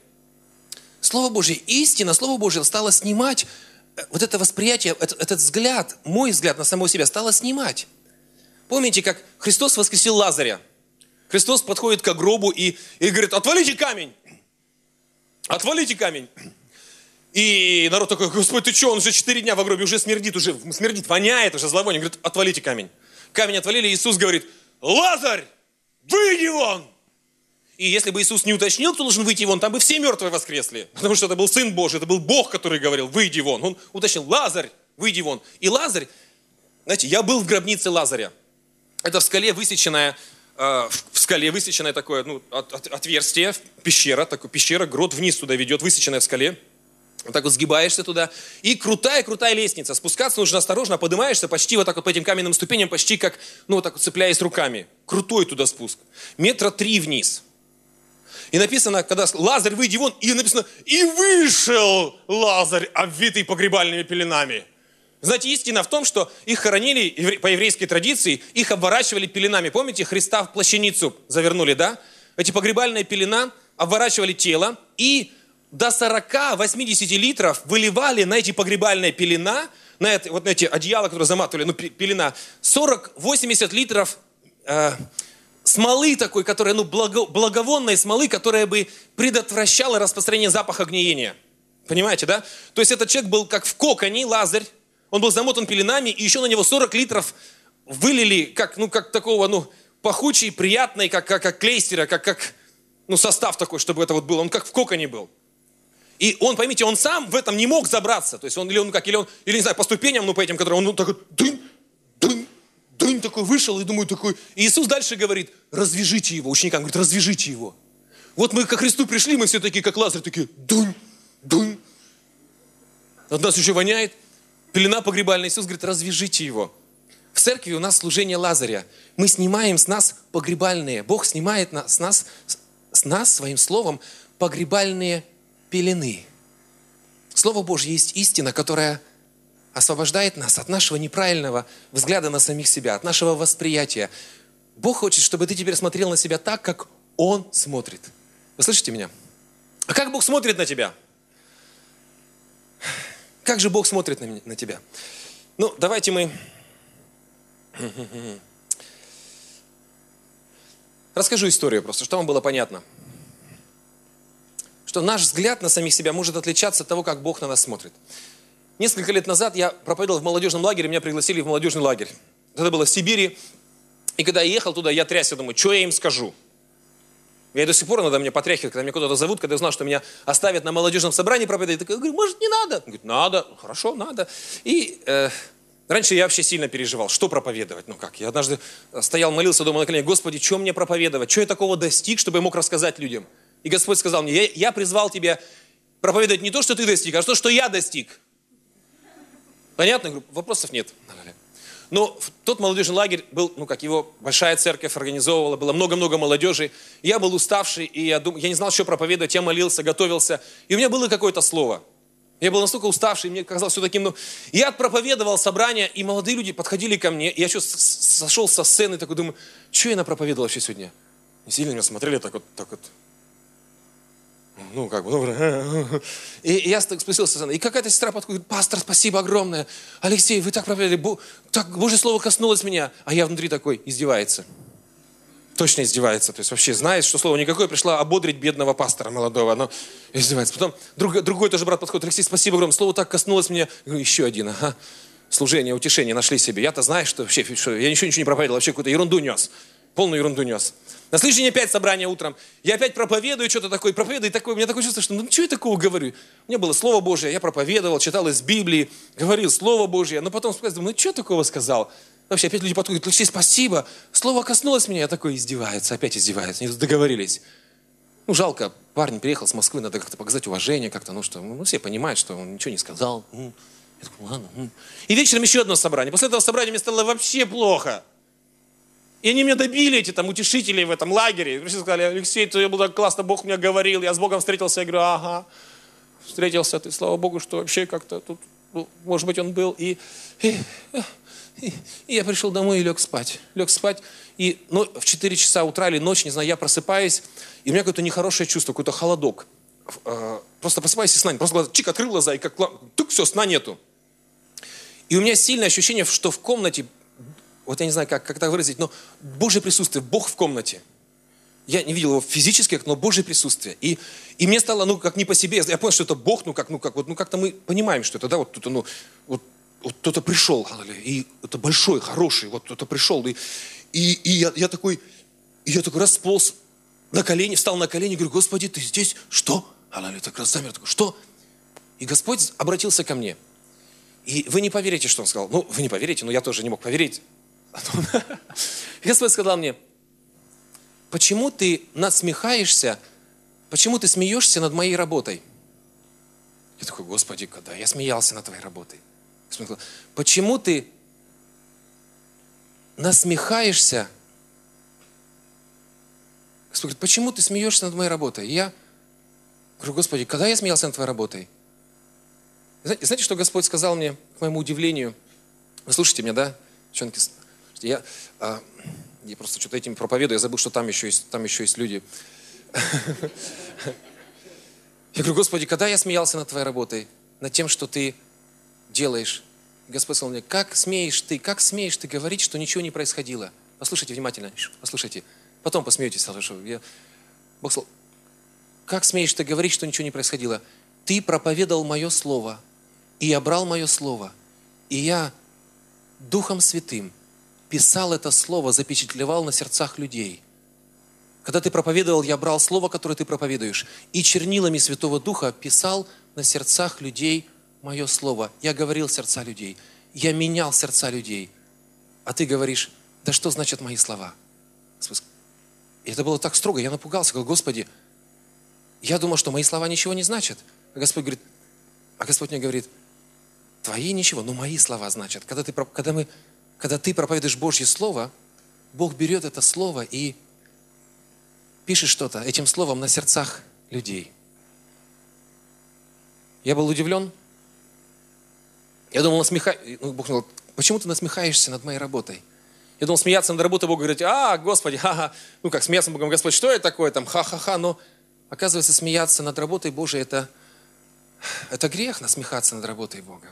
A: истина, Слово Божье стало снимать вот это восприятие, этот взгляд, мой взгляд на самого себя стало снимать. Помните, как Христос воскресил Лазаря? Христос подходит к гробу и говорит: отвалите камень! Отвалите камень! И народ такой: Господь, ты что, он уже 4 дня в гробе, уже смердит, воняет, уже зловоние. Говорит: отвалите камень. Камень отвалили, Иисус говорит: Лазарь, выйди вон! И если бы Иисус не уточнил, кто должен выйти вон, там бы все мертвые воскресли. Потому что это был Сын Божий, это был Бог, который говорил: выйди вон. Он уточнил: Лазарь, выйди вон. И Лазарь, знаете, я был в гробнице Лазаря. Это в скале высеченное такое, отверстие, пещера, грот вниз туда ведет, высеченная в скале. Вот так вот сгибаешься туда. И крутая лестница. Спускаться нужно осторожно, поднимаешься почти вот так вот по этим каменным ступеням, почти как, вот так вот цепляясь руками. Крутой туда спуск. 3 метра вниз. И написано, когда Лазарь, выйди вон, и написано: и вышел Лазарь, обвитый погребальными пеленами. Знаете, истина в том, что их хоронили, по еврейской традиции, их обворачивали пеленами. Помните, Христа в плащаницу завернули, да? Эти погребальные пелена обворачивали тело, и до 40-80 литров выливали на эти погребальные пелена, на эти одеяла, которые заматывали, пелена, 40-80 литров смолы такой, которая, благовонной смолы, которая бы предотвращала распространение запаха гниения. Понимаете, да? То есть этот человек был как в коконе, Лазарь, он был замотан пеленами, и еще на него 40 литров вылили, как такого, пахучий, приятный, как клейстера, как состав такой, чтобы это вот было. Он как в коконе был. И он, поймите, он сам в этом не мог забраться. То есть он или не знаю, по ступеням, по этим, которые он такой, дынь, такой вышел, и думаю, такой. И Иисус дальше говорит: развяжите его. Ученикам говорит: развяжите его. Вот мы ко Христу пришли, мы все такие, как Лазарь, такие, дынь. От нас еще воняет. Пелена погребальная. Иисус говорит: развяжите его. В церкви у нас служение Лазаря. Мы снимаем с нас погребальные. Бог снимает с нас своим словом погребальные пелены. Слово Божье есть истина, которая освобождает нас от нашего неправильного взгляда на самих себя, от нашего восприятия. Бог хочет, чтобы ты теперь смотрел на себя так, как Он смотрит. Вы слышите меня? А как Бог смотрит на тебя? Как же Бог смотрит на тебя? Давайте мы расскажу историю просто, чтобы вам было понятно. Что наш взгляд на самих себя может отличаться от того, как Бог на нас смотрит. Несколько лет назад я проповедовал в молодежном лагере, меня пригласили в молодежный лагерь. Это было в Сибири. И когда я ехал туда, я трясся, думаю, что я им скажу? Я до сих пор надо меня потряхивать, когда меня куда-то зовут, когда я узнал, что меня оставят на молодежном собрании проповедовать. Я говорю: может, не надо? Он говорит: надо. Хорошо, надо. И раньше я вообще сильно переживал, что проповедовать. Я однажды стоял, молился дома на коленях: Господи, что мне проповедовать? Что я такого достиг, чтобы я мог рассказать людям? И Господь сказал мне: я призвал тебя проповедовать не то, что ты достиг, а то, что я достиг. Понятно? Я говорю: вопросов нет. Но тот молодежный лагерь был, его большая церковь организовывала, было много-много молодежи. Я был уставший, и я не знал, что проповедовать, я молился, готовился. И у меня было какое-то слово. Я был настолько уставший, мне казалось все таким, Я проповедовал собрание, и молодые люди подходили ко мне. И я еще сошел со сцены, такой думаю: что я напроповедовал вообще сегодня? И сильно меня смотрели так вот. И я спустился со сцены. И какая-то сестра подходит: пастор, спасибо огромное. Алексей, вы так проповедовали, так Божье слово коснулось меня. А я внутри такой: издевается. Точно издевается. То есть вообще знает, что слово никакое, пришла ободрить бедного пастора молодого. Но издевается. Потом другой тоже брат подходит: Алексей, спасибо огромное, слово так коснулось меня. Я говорю: еще один, служение, утешение нашли себе. Я-то знаю, что вообще, я ничего не проповедовал, вообще какую-то ерунду нес. Полную ерунду нес. На следующий день опять собрание утром. Я опять проповедую, что-то такое, проповедую, и у меня такое чувство, что что я такого говорю? У меня было Слово Божие, я проповедовал, читал из Библии, говорил Слово Божие, но потом думаю: что такого сказал? Вообще опять люди подходят: Алексей, спасибо, слово коснулось меня. Я такой: издевается, опять издевается. Они договорились. Жалко, парень приехал с Москвы, надо как-то показать уважение, как-то, все понимают, что он ничего не сказал. Я такой: ладно. И вечером еще одно собрание. После этого собрания мне стало вообще плохо. И они меня добили, эти там утешители в этом лагере. Пришли, сказали: Алексей, это было так классно, Бог мне говорил, я с Богом встретился. Я говорю: ага, встретился ты, слава Богу, что вообще как-то тут, ну, может быть, он был. И я пришел домой и лег спать. И в 4 часа утра или ночь, не знаю, я просыпаюсь, и у меня какое-то нехорошее чувство, какой-то холодок. Просто просыпаюсь и сна нет. Просто глаза, открыл глаза, и как все, сна нету. И у меня сильное ощущение, что в комнате, вот я не знаю, как это выразить, но Божье присутствие, Бог в комнате. Я не видел его физически, но Божье присутствие. И мне стало, как не по себе. Я понял, что это Бог, как-то мы понимаем, что это, да, вот кто-то, вот кто-то пришел, и это большой, хороший, вот кто-то пришел. И я такой располз на колени, встал на колени, говорю: Господи, ты здесь? Что? Так раз замер, такой: что? И Господь обратился ко мне. И вы не поверите, что Он сказал. Вы не поверите, но я тоже не мог поверить. И Господь сказал мне: почему ты насмехаешься, почему ты смеешься над моей работой? Я такой: Господи, когда я смеялся над твоей работой? Господь сказал: почему ты насмехаешься? Господь говорит: почему ты смеешься над моей работой? И я говорю: Господи, когда я смеялся над твоей работой? Знаете, что Господь сказал мне, к моему удивлению? Вы слушайте меня, да, девчонки? Я просто что-то этим проповедую, я забыл, что там еще есть люди. Я говорю: Господи, когда я смеялся над твоей работой, над тем, что ты делаешь? Господь сказал мне: как смеешь ты говорить, что ничего не происходило? Послушайте внимательно, послушайте. Потом посмеетесь. Бог сказал: как смеешь ты говорить, что ничего не происходило? Ты проповедовал мое слово, и я брал мое слово, и я Духом Святым писал это слово, запечатлевал на сердцах людей. Когда ты проповедовал, я брал слово, которое ты проповедуешь, и чернилами Святого Духа писал на сердцах людей мое слово. Я говорил в сердца людей, я менял сердца людей. А ты говоришь: да что значат мои слова? И это было так строго, я напугался, говорю: Господи, я думал, что мои слова ничего не значат. А Господь мне говорит: твои ничего, но мои слова значат. Когда ты проповедуешь Божье Слово, Бог берет это Слово и пишет что-то этим Словом на сердцах людей. Я был удивлен. Я думал, Бог сказал: почему ты насмехаешься над моей работой? Я думал, смеяться над работой, Бог говорит: Господи, ха-ха. Как смеяться над Богом: Господь, что это такое там, ха-ха-ха. Но оказывается, смеяться над работой Божией это грех, насмехаться над работой Бога.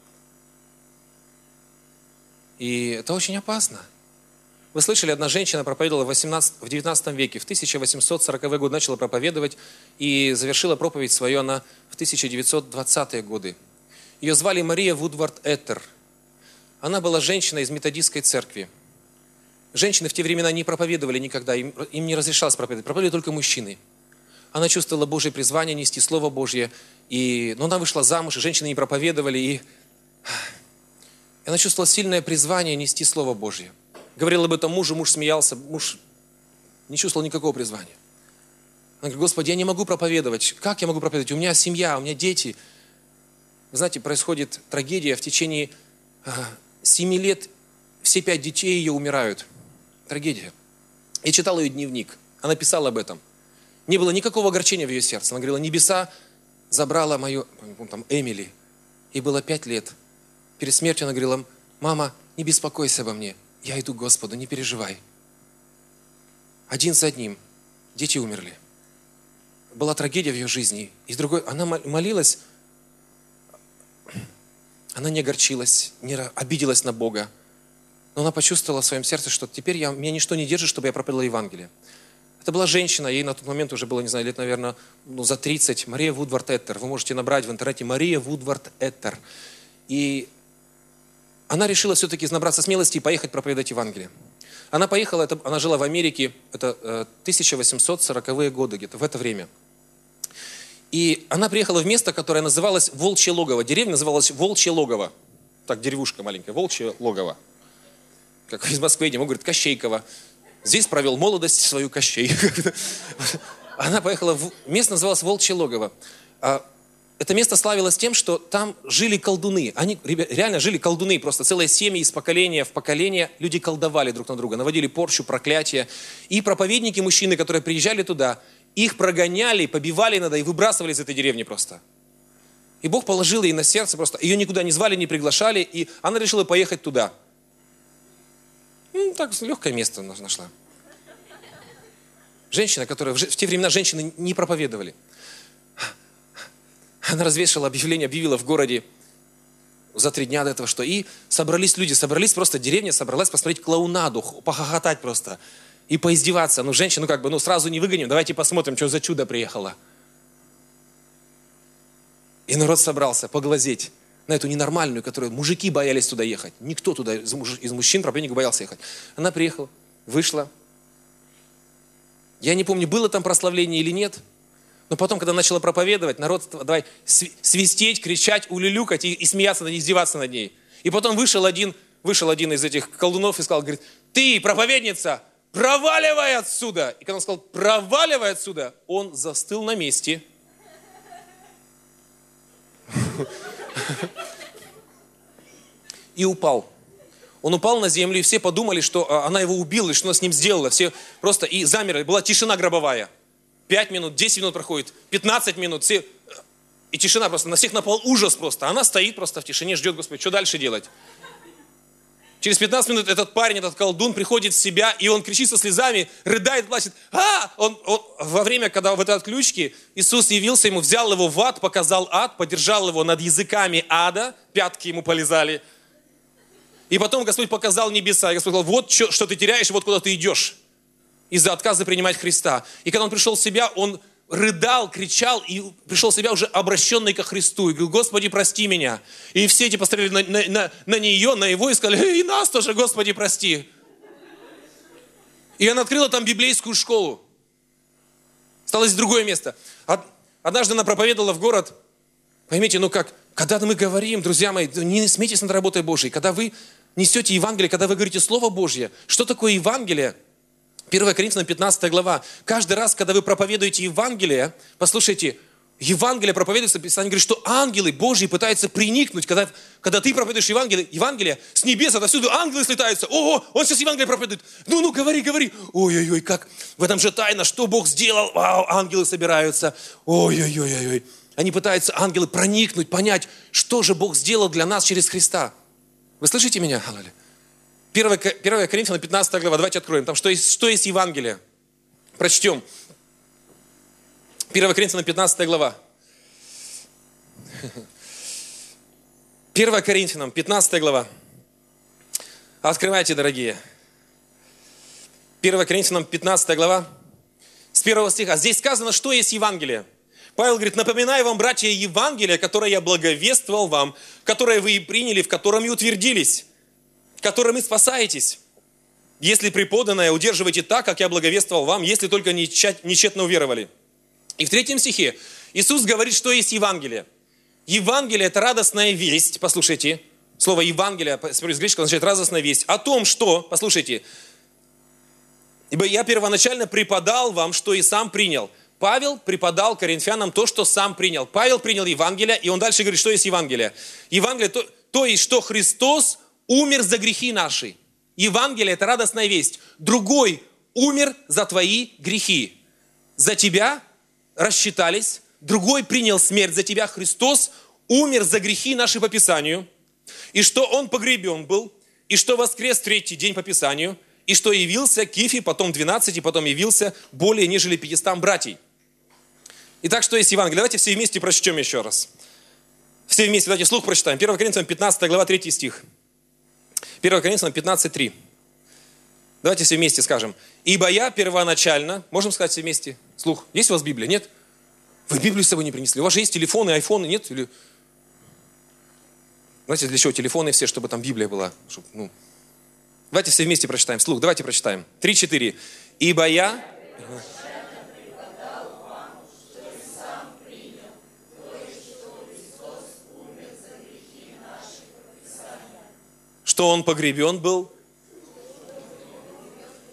A: И это очень опасно. Вы слышали, одна женщина проповедовала в 19 веке, в 1840-е годы начала проповедовать и завершила проповедь свою она в 1920-е годы. Ее звали Мария Вудвард-Эттер. Она была женщиной из методистской церкви. Женщины в те времена не проповедовали никогда, им не разрешалось проповедовать, проповедовали только мужчины. Она чувствовала Божье призвание нести Слово Божье, но она вышла замуж, и женщины не проповедовали, и она чувствовала сильное призвание нести Слово Божье. Говорила об этом мужу, муж смеялся, муж не чувствовал никакого призвания. Она говорит: Господи, я не могу проповедовать. Как я могу проповедовать? У меня семья, у меня дети. Вы знаете, происходит трагедия, в течение 7 лет все 5 детей ее умирают. Трагедия. Я читал ее дневник, она писала об этом. Не было никакого огорчения в ее сердце. Она говорила: небеса забрала мою, там, Эмили. Ей было 5 лет. Перед смертью она говорила: мама, не беспокойся обо мне. Я иду к Господу, не переживай. Один за одним дети умерли. Была трагедия в ее жизни. И с другой, она молилась, она не огорчилась, не обиделась на Бога. Но она почувствовала в своем сердце, что теперь меня ничто не держит, чтобы я проповедовала Евангелие. Это была женщина, ей на тот момент уже было, не знаю, лет, наверное, за 30. Мария Вудвард-Эттер. Вы можете набрать в интернете Мария Вудвард-Эттер. И она решила все-таки набраться смелости и поехать проповедовать Евангелие. Она поехала, она жила в Америке, это 1840-е годы, где-то в это время. И она приехала в место, которое называлось Волчье Логово. Деревня называлась Волчье Логово. Так, деревушка маленькая, Волчье Логово. Как из Москвы едем, он говорит: Кощейково. Здесь провел молодость свою Кощей. Она поехала, место называлось Волчье Логово. Это место славилось тем, что там жили колдуны. Они реально жили колдуны, просто целые семьи из поколения в поколение. Люди колдовали друг на друга, наводили порчу, проклятие. И проповедники, мужчины, которые приезжали туда, их прогоняли, побивали иногда и выбрасывали из этой деревни просто. И Бог положил ей на сердце просто. Ее никуда не звали, не приглашали, и она решила поехать туда. Так, легкое место нашла. Женщина, которая... В те времена женщины не проповедовали. Она развешала объявление, объявила в городе за 3 дня до этого, что и собрались люди, просто деревня собралась посмотреть клоунаду, похохотать просто и поиздеваться. Женщину сразу не выгоним, давайте посмотрим, что за чудо приехало. И народ собрался поглазеть на эту ненормальную, которую мужики боялись туда ехать. Никто туда из мужчин, проповедников боялся ехать. Она приехала, вышла. Я не помню, было там прославление или нет. Но потом, когда начала проповедовать, народ давай свистеть, кричать, улюлюкать и смеяться, издеваться над ней. И потом вышел один из этих колдунов и сказал, говорит, ты, проповедница, проваливай отсюда. И когда он сказал, проваливай отсюда, он застыл на месте. И упал. Он упал на землю, и все подумали, что она его убила, и что она с ним сделала. Все просто и замерли. Была тишина гробовая. 5 минут, 10 минут проходит, 15 минут, все, и тишина просто, на всех напал ужас просто. Она стоит просто в тишине, ждет, Господи, что дальше делать? Через 15 минут этот парень, этот колдун приходит в себя, и он кричит со слезами, рыдает, плачет. Он во время, когда в этой отключке Иисус явился ему, взял его в ад, показал ад, подержал его над языками ада, пятки ему полизали. И потом Господь показал небеса, и Господь сказал, вот что ты теряешь, вот куда ты идешь. Из-за отказа принимать Христа. И когда он пришел в себя, он рыдал, кричал, и пришел в себя уже обращенный ко Христу. И говорил, Господи, прости меня. И все эти посмотрели на нее, на его, и сказали, и нас тоже, Господи, прости. И она открыла там библейскую школу. Осталось другое место. Однажды она проповедовала в город. Поймите, когда мы говорим, друзья мои, не смейтесь над работой Божьей. Когда вы несете Евангелие, когда вы говорите Слово Божье, что такое Евангелие? 1 Коринфянам 15 глава. Каждый раз, когда вы проповедуете Евангелие, послушайте, Евангелие проповедуется, Писание говорит, что ангелы Божьи пытаются приникнуть. Когда ты проповедуешь Евангелие, с небес отовсюду ангелы слетаются. Ого, он сейчас Евангелие проповедует. Ну, говори. Ой-ой-ой, как в этом же тайна, что Бог сделал. Вау, ангелы собираются. Ой-ой-ой. Они пытаются, ангелы, проникнуть, понять, что же Бог сделал для нас через Христа. Вы слышите меня? 1 Коринфянам 15 глава, давайте откроем. Там что есть Евангелие? Прочтем. 1 Коринфянам 15 глава. 1 Коринфянам 15 глава. Открывайте, дорогие. 1 Коринфянам 15 глава. С 1 стиха. Здесь сказано, что есть Евангелие. Павел говорит, напоминаю вам, братья, Евангелие, которое я благовествовал вам, которое вы и приняли, в котором и утвердились, которым и спасаетесь, если преподанное удерживаете так, как я благовествовал вам, если только не тщетно уверовали. И в 3 стихе Иисус говорит, что есть Евангелие. Евангелие – это радостная весть, послушайте, слово Евангелие, с греческого означает радостная весть, о том, что, послушайте, ибо я первоначально преподал вам, что и сам принял. Павел преподал коринфянам то, что сам принял. Павел принял Евангелие, и он дальше говорит, что есть Евангелие. Евангелие – то есть, что Христос умер за грехи наши. Евангелие – это радостная весть. Другой умер за твои грехи. За тебя рассчитались. Другой принял смерть за тебя. Христос умер за грехи наши по Писанию. И что Он погребен был. И что воскрес в 3-й день по Писанию. И что явился Кифе, потом 12, и потом явился более нежели 500 братьей. Итак, что есть Евангелие? Давайте все вместе прочтем еще раз. Все вместе, давайте вслух прочитаем. 1 Коринфянам 15 глава, 3 стих. 1 Коринфянам 15:3. Давайте все вместе скажем. Ибо я первоначально, можем сказать все вместе, вслух. Есть у вас Библия? Нет? Вы Библию с собой не принесли. У вас же есть телефоны, айфоны, нет? Или... Знаете, для чего телефоны все, чтобы там Библия была? Давайте все вместе прочитаем. Вслух, давайте прочитаем. 3-4. Ибо я... Что Он погребен был.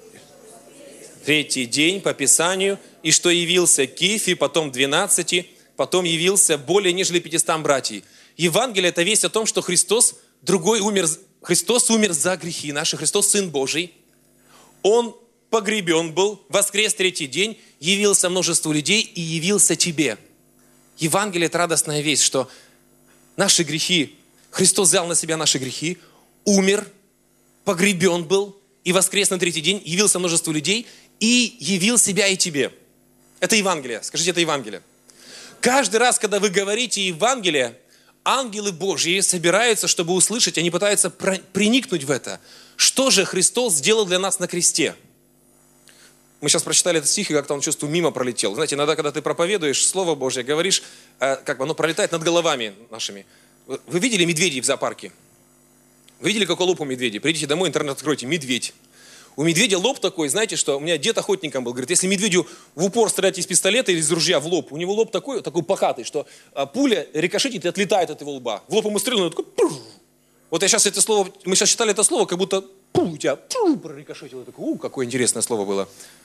A: 3-й день по Писанию. И что явился Кифе, потом 12, потом явился более нежели 500 братьев. Евангелие – это весть о том, что Христос умер за грехи наши, Христос Сын Божий. Он погребен был, воскрес третий день, явился множеству людей и явился тебе. Евангелие – это радостная весть, что наши грехи, Христос взял на себя наши грехи, умер, погребен был и воскрес на третий день, явился множеству людей и явил себя и тебе. Это Евангелие. Скажите, это Евангелие. Каждый раз, когда вы говорите Евангелие, ангелы Божьи собираются, чтобы услышать, они пытаются проникнуть в это. Что же Христос сделал для нас на кресте? Мы сейчас прочитали этот стих, и как-то он, чувствую, мимо пролетел. Знаете, иногда, когда ты проповедуешь Слово Божье, говоришь, как бы оно пролетает над головами нашими. Вы видели медведей в зоопарке? Вы видели, какой лоб у медведя? Придите домой, интернет откройте, медведь. У медведя лоб такой, знаете что, у меня дед охотником был, говорит, если медведю в упор стрелять из пистолета или из ружья в лоб, у него лоб такой покатый, что пуля рикошетит и отлетает от его лба. В лоб ему стрельнул, он такой, пуш. Вот я сейчас это слово, мы сейчас читали это слово, как будто у тебя прорикошетило. Такое, какое интересное слово было.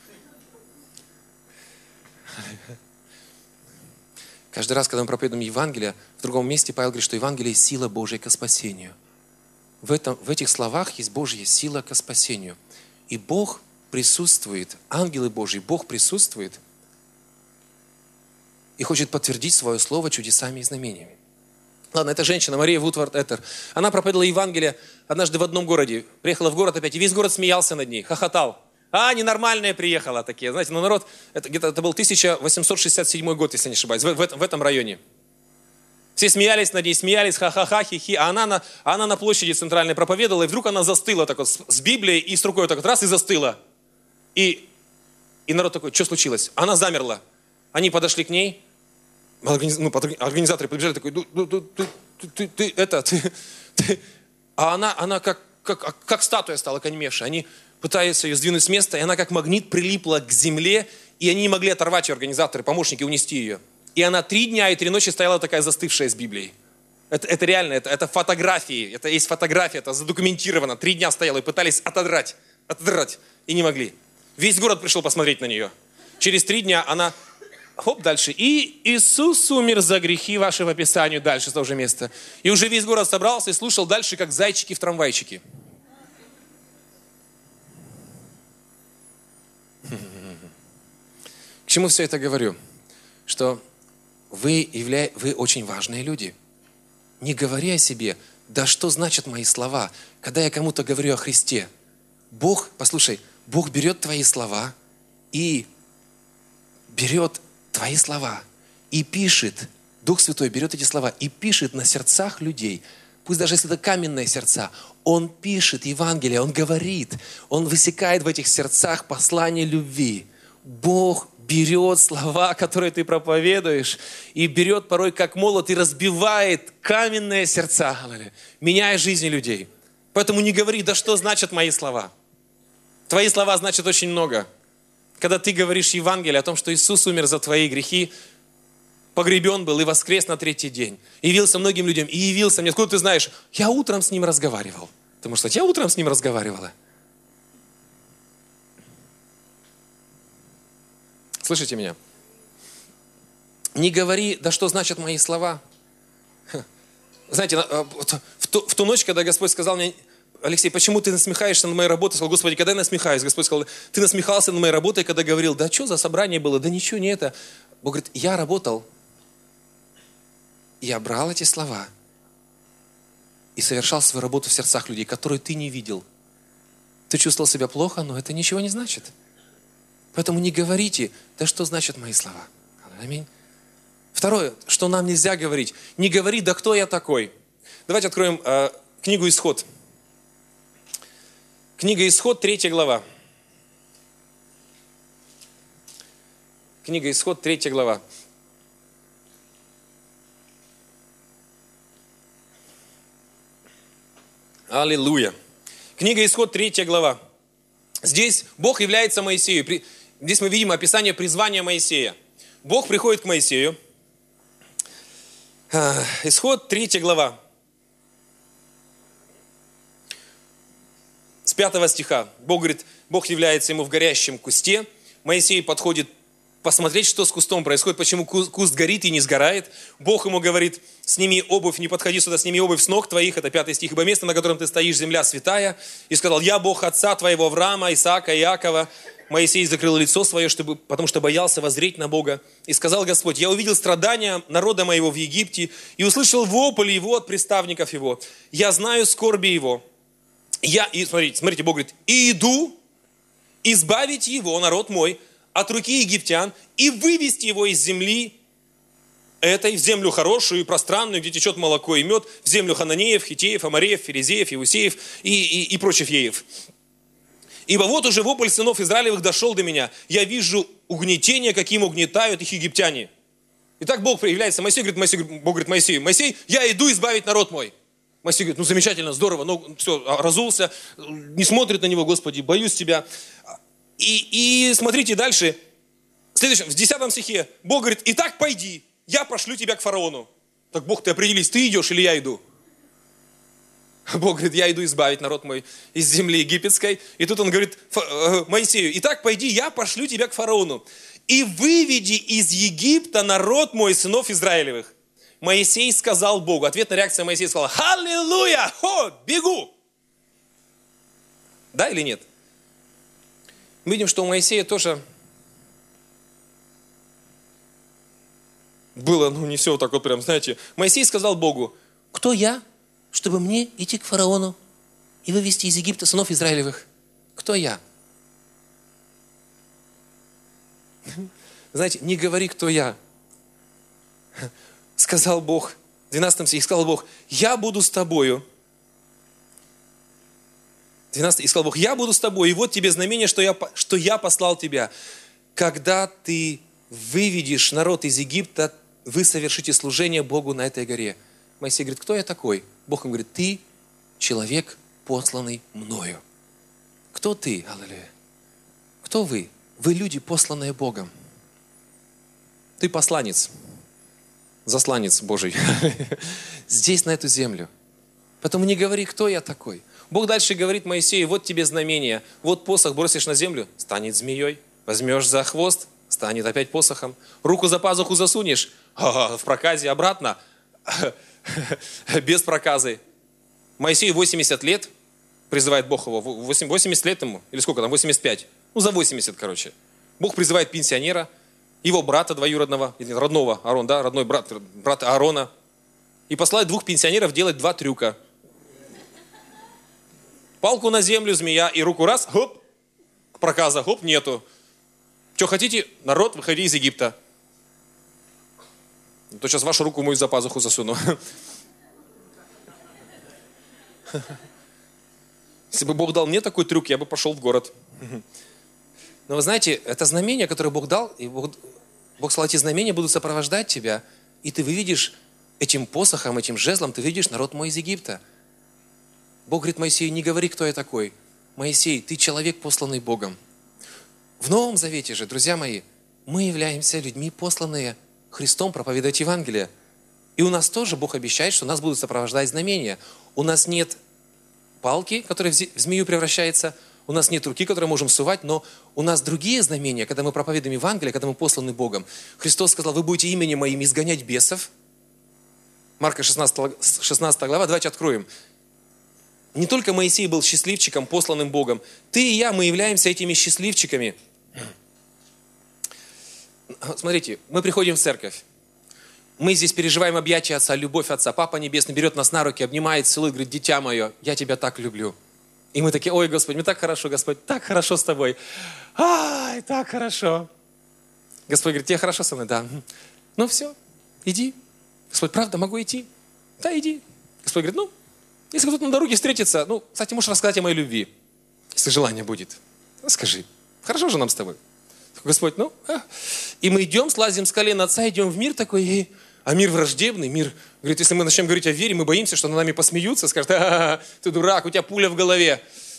A: Каждый раз, когда мы проповедуем Евангелие, в другом месте Павел говорит, что Евангелие есть сила Божия ко спасению. В этих словах есть Божья сила ко спасению. И Бог присутствует, ангелы Божьи, Бог присутствует и хочет подтвердить свое слово чудесами и знамениями. Ладно, эта женщина, Мария Вудвард-Этер, она проповедовала Евангелие однажды в одном городе. Приехала в город опять, и весь город смеялся над ней, хохотал. Ненормальная приехала такие. Знаете, народ, это был 1867 год, если не ошибаюсь, в этом районе. Все смеялись над ней, смеялись, ха-ха-ха, хи-хи. А она на площади центральной проповедовала, и вдруг она застыла так вот с Библией и с рукой так вот раз и застыла. И народ такой, что случилось? Она замерла. Они подошли к ней, организаторы подбежали, такой, А она как статуя стала онемевшая. Они пытаются ее сдвинуть с места, и она как магнит прилипла к земле, и они не могли оторвать ее, организаторы, помощники, унести ее. И она 3 дня и 3 ночи стояла такая застывшая с Библией. Это реально, это фотографии, это есть фотография, это задокументировано. 3 дня стояла и пытались отодрать, и не могли. Весь город пришел посмотреть на нее. Через 3 дня она, дальше. И Иисус умер за грехи ваши, по Писанию, дальше с того же места. И уже весь город собрался и слушал дальше, как зайчики в трамвайчике. К чему все это говорю? Что вы очень важные люди. Не говори о себе, да что значат мои слова, когда я кому-то говорю о Христе. Бог берет твои слова и пишет, Дух Святой берет эти слова и пишет на сердцах людей. Пусть даже если это каменные сердца, Он пишет Евангелие, Он говорит, Он высекает в этих сердцах послание любви. Бог берет слова, которые ты проповедуешь, и берет порой как молот и разбивает каменные сердца, меняя жизни людей. Поэтому не говори, да что значат мои слова. Твои слова значат очень много. Когда ты говоришь Евангелие о том, что Иисус умер за твои грехи, погребен был и воскрес на 3-й день, явился многим людям и явился мне. Откуда ты знаешь? Я утром с ним разговаривал. Ты можешь сказать, я утром с ним разговаривала. Слышите меня? Не говори, да что значат мои слова. Знаете, в ту ночь, когда Господь сказал мне, Алексей, почему ты насмехаешься над моей работой? Я сказал, Господи, когда я насмехаюсь? Господь сказал, ты насмехался над моей работой, когда говорил, да что за собрание было? Да ничего не это. Бог говорит, я работал. Я брал эти слова и совершал свою работу в сердцах людей, которые ты не видел. Ты чувствовал себя плохо, но это ничего не значит. Поэтому не говорите, да что значат мои слова. Аминь. Второе, что нам нельзя говорить. Не говори, да кто я такой. Давайте откроем книгу Исход. Книга Исход, 3 глава. Книга Исход, 3 глава. Аллилуйя. Книга Исход, 3 глава. Здесь Бог является Моисею. Здесь мы видим описание призвания Моисея. Бог приходит к Моисею. Исход, 3 глава. С 5 стиха. Бог говорит, Бог является ему в горящем кусте. Моисей подходит посмотреть, что с кустом происходит, почему куст горит и не сгорает. Бог ему говорит, сними обувь, не подходи сюда, сними обувь с ног твоих, это 5 стих, ибо место, на котором ты стоишь, земля святая. И сказал, я Бог отца твоего Авраама, Исаака, Иакова. Моисей закрыл лицо свое, потому что боялся воззреть на Бога. И сказал Господь, я увидел страдания народа моего в Египте и услышал вопль его от приставников его. Я знаю скорби его. Смотрите, Бог говорит, и иду избавить его, народ мой, от руки египтян и вывести его из земли этой, в землю хорошую и пространную, где течет молоко и мед, в землю хананеев, хитеев, амореев, ферезеев, иусеев и прочих еев. Ибо вот уже вопль сынов Израилевых дошел до меня. Я вижу угнетение, каким угнетают их египтяне. Итак, Бог проявляется. Бог говорит Моисею, Моисей, я иду избавить народ мой. Моисей говорит, замечательно, здорово, все, разулся, не смотрит на него, Господи, боюсь тебя. И смотрите дальше, в 10 стихе, Бог говорит, итак, пойди, я пошлю тебя к фараону. Так, Бог, ты определись, ты идешь или я иду? Бог говорит, я иду избавить народ мой из земли египетской. И тут он говорит Моисею, итак, пойди, я пошлю тебя к фараону. И выведи из Египта народ мой, сынов Израилевых. Моисей сказал Богу. Ответная реакция Моисея сказала, аллилуйя, бегу. Да или нет? Мы видим, что у Моисея тоже было, не все вот так вот прям, знаете. Моисей сказал Богу, кто я, чтобы мне идти к фараону и вывести из Египта сынов Израилевых? Кто я? Знаете, не говори, кто я. Сказал Бог, в 12 стихе сказал Бог, я буду с тобою. 12 и сказал Бог, я буду с тобой, и вот тебе знамение, что я послал тебя. Когда ты выведешь народ из Египта, вы совершите служение Богу на этой горе. Моисей говорит, кто я такой? Бог ему говорит, ты человек, посланный мною. Кто ты? Аллилуйя. Кто вы? Вы люди, посланные Богом. Ты посланец, засланец Божий. Здесь, на эту землю. Поэтому не говори, кто я такой. Бог дальше говорит Моисею, вот тебе знамение, вот посох бросишь на землю, станет змеей. Возьмешь за хвост, станет опять посохом. Руку за пазуху засунешь, в проказе обратно, без проказы. Моисею 80 лет, призывает Бог его, 80 лет ему, или сколько там, 85? За 80, короче. Бог призывает пенсионера, его брата двоюродного, родного Аарона, да, родной брат Аарона, и посылает 2 пенсионеров делать 2 трюка. Палку на землю, змея, и руку раз, хоп, проказа, хоп, нету. Что хотите, народ, выходи из Египта. То сейчас вашу руку мою за пазуху засуну. Если бы Бог дал мне такой трюк, я бы пошел в город. Но вы знаете, это знамение, которое Бог дал, и Бог сказал, эти знамения будут сопровождать тебя, и ты выведешь этим посохом, этим жезлом, ты выведешь народ мой из Египта. Бог говорит Моисею, не говори, кто я такой. Моисей, ты человек, посланный Богом. В Новом Завете же, друзья мои, мы являемся людьми, посланные Христом проповедовать Евангелие. И у нас тоже Бог обещает, что нас будут сопровождать знамения. У нас нет палки, которая в змею превращается, у нас нет руки, которую можем сувать, но у нас другие знамения, когда мы проповедуем Евангелие, когда мы посланы Богом. Христос сказал, вы будете именем моим изгонять бесов. Марка 16 глава, давайте откроем. Не только Моисей был счастливчиком, посланным Богом. Ты и я, мы являемся этими счастливчиками. Смотрите, мы приходим в церковь. Мы здесь переживаем объятия Отца, любовь Отца. Папа Небесный берет нас на руки, обнимает, целует, говорит, дитя мое, я тебя так люблю. И мы такие, ой, Господь, мне так хорошо, Господь, так хорошо с тобой. Ай, так хорошо. Господь говорит, тебе хорошо со мной? Да. Ну все, иди. Господь, правда, могу идти? Да, иди. Господь говорит, если кто-то на дороге встретится, кстати, можешь рассказать о моей любви, если желание будет. Скажи, хорошо же нам с тобой? Господь, И мы идем, слазим с колен Отца, идем в мир такой, а мир враждебный, мир, говорит, если мы начнем говорить о вере, мы боимся, что над нами посмеются, скажут, ты дурак, у тебя пуля в голове.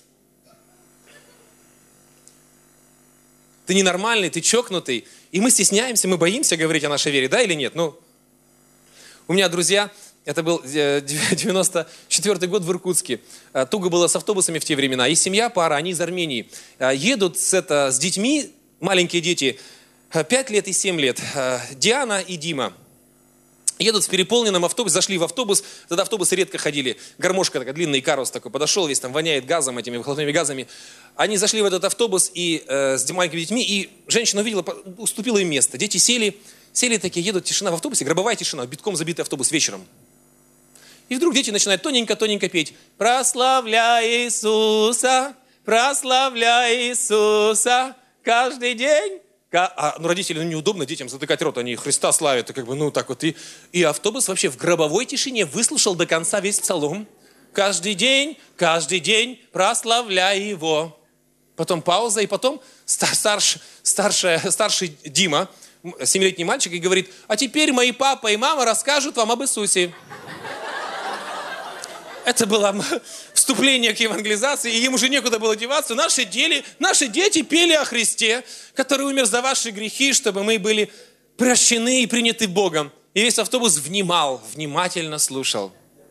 A: Ты ненормальный, ты чокнутый. И мы стесняемся, мы боимся говорить о нашей вере, да или нет? У меня друзья, это был 94 год в Иркутске. Туго было с автобусами в те времена. И семья, пара, они из Армении. Едут с детьми, маленькие дети, 5 лет и 7 лет. Диана и Дима едут в переполненном автобусе, зашли в автобус, тогда автобусы редко ходили, гармошка такая, длинный карус такой, подошел, весь там воняет газом, этими выхлопными газами. Они зашли в этот автобус и, с маленькими детьми, и женщина увидела, уступила им место. Дети сели такие, едут, тишина в автобусе, гробовая тишина, битком забитый автобус вечером. И вдруг дети начинают тоненько-тоненько петь: «Прославляй Иисуса, прославляй Иисуса, каждый день». Родители, неудобно детям затыкать рот, они Христа славят, так вот. И автобус вообще в гробовой тишине выслушал до конца весь псалом. Каждый день, прославляй Его. Потом пауза, и потом старший Дима, 7-летний мальчик, и говорит: а теперь мои папа и мама расскажут вам об Иисусе. Это было вступление к евангелизации, и им уже некуда было деваться. Наши дети пели о Христе, который умер за ваши грехи, чтобы мы были прощены и приняты Богом. И весь автобус внимательно слушал.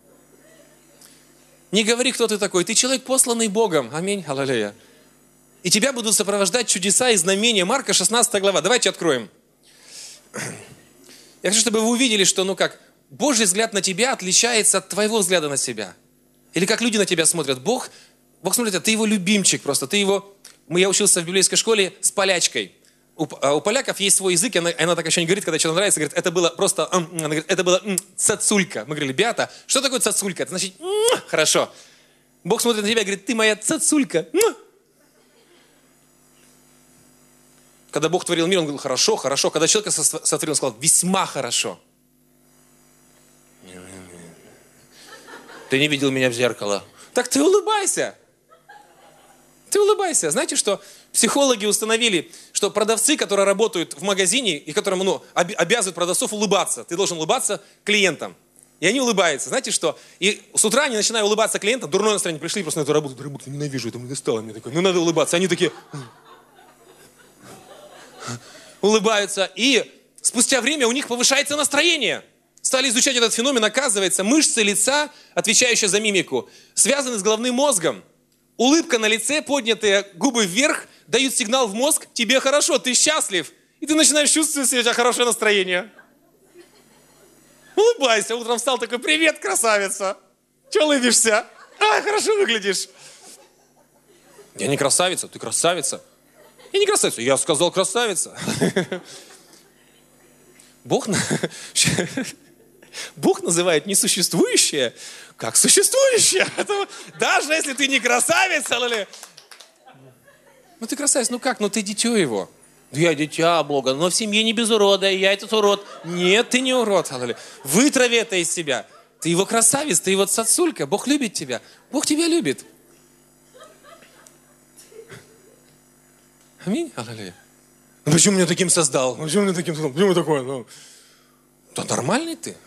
A: Не говори, кто ты такой. Ты человек, посланный Богом. Аминь. Аллилуйя. И тебя будут сопровождать чудеса и знамения. Марка 16 глава. Давайте откроем. Я хочу, чтобы вы увидели, что, Божий взгляд на тебя отличается от твоего взгляда на себя. Или как люди на тебя смотрят. Бог смотрит, ты его любимчик просто. Я учился в библейской школе с полячкой. У поляков есть свой язык, и она так еще не говорит, когда что-то нравится, говорит, это было просто, она говорит, это было цацулька. Мы говорили: Беата, что такое цацулька? Это значит, хорошо. Бог смотрит на тебя и говорит: ты моя цацулька. Когда Бог творил мир, Он говорил: хорошо, хорошо. Когда человека сотворил, Он сказал: весьма хорошо. Ты не видел меня в зеркало. Так ты улыбайся. Ты улыбайся. Знаете, что психологи установили, что продавцы, которые работают в магазине, и которым обязывают продавцов улыбаться, ты должен улыбаться клиентам. И они улыбаются. Знаете что? И с утра они начинают улыбаться клиентам, дурное настроение, пришли просто на эту работу, ненавижу, это мне достало. Мне такое, надо улыбаться. Они такие улыбаются, и спустя время у них повышается настроение. Стали изучать этот феномен, оказывается, мышцы лица, отвечающие за мимику, связаны с головным мозгом. Улыбка на лице, поднятые губы вверх, дают сигнал в мозг: тебе хорошо, ты счастлив. И ты начинаешь чувствовать себя, у тебя хорошее настроение. Улыбайся, утром встал такой: привет, красавица. Че улыбишься? Хорошо выглядишь. Я не красавица, ты красавица. Я не красавица, я сказал красавица. Бог называет несуществующее как существующее. Даже если ты не красавица, ты красавец, ты дитё его. Я дитя Бога, но в семье не без урода, и я этот урод. Нет, ты не урод. Вытрави это из себя. Ты его красавец, ты его цацулька. Бог любит тебя. Бог тебя любит. Аминь. Аллилуйя. Почему меня таким создал? Почему такое? Да нормальный ты.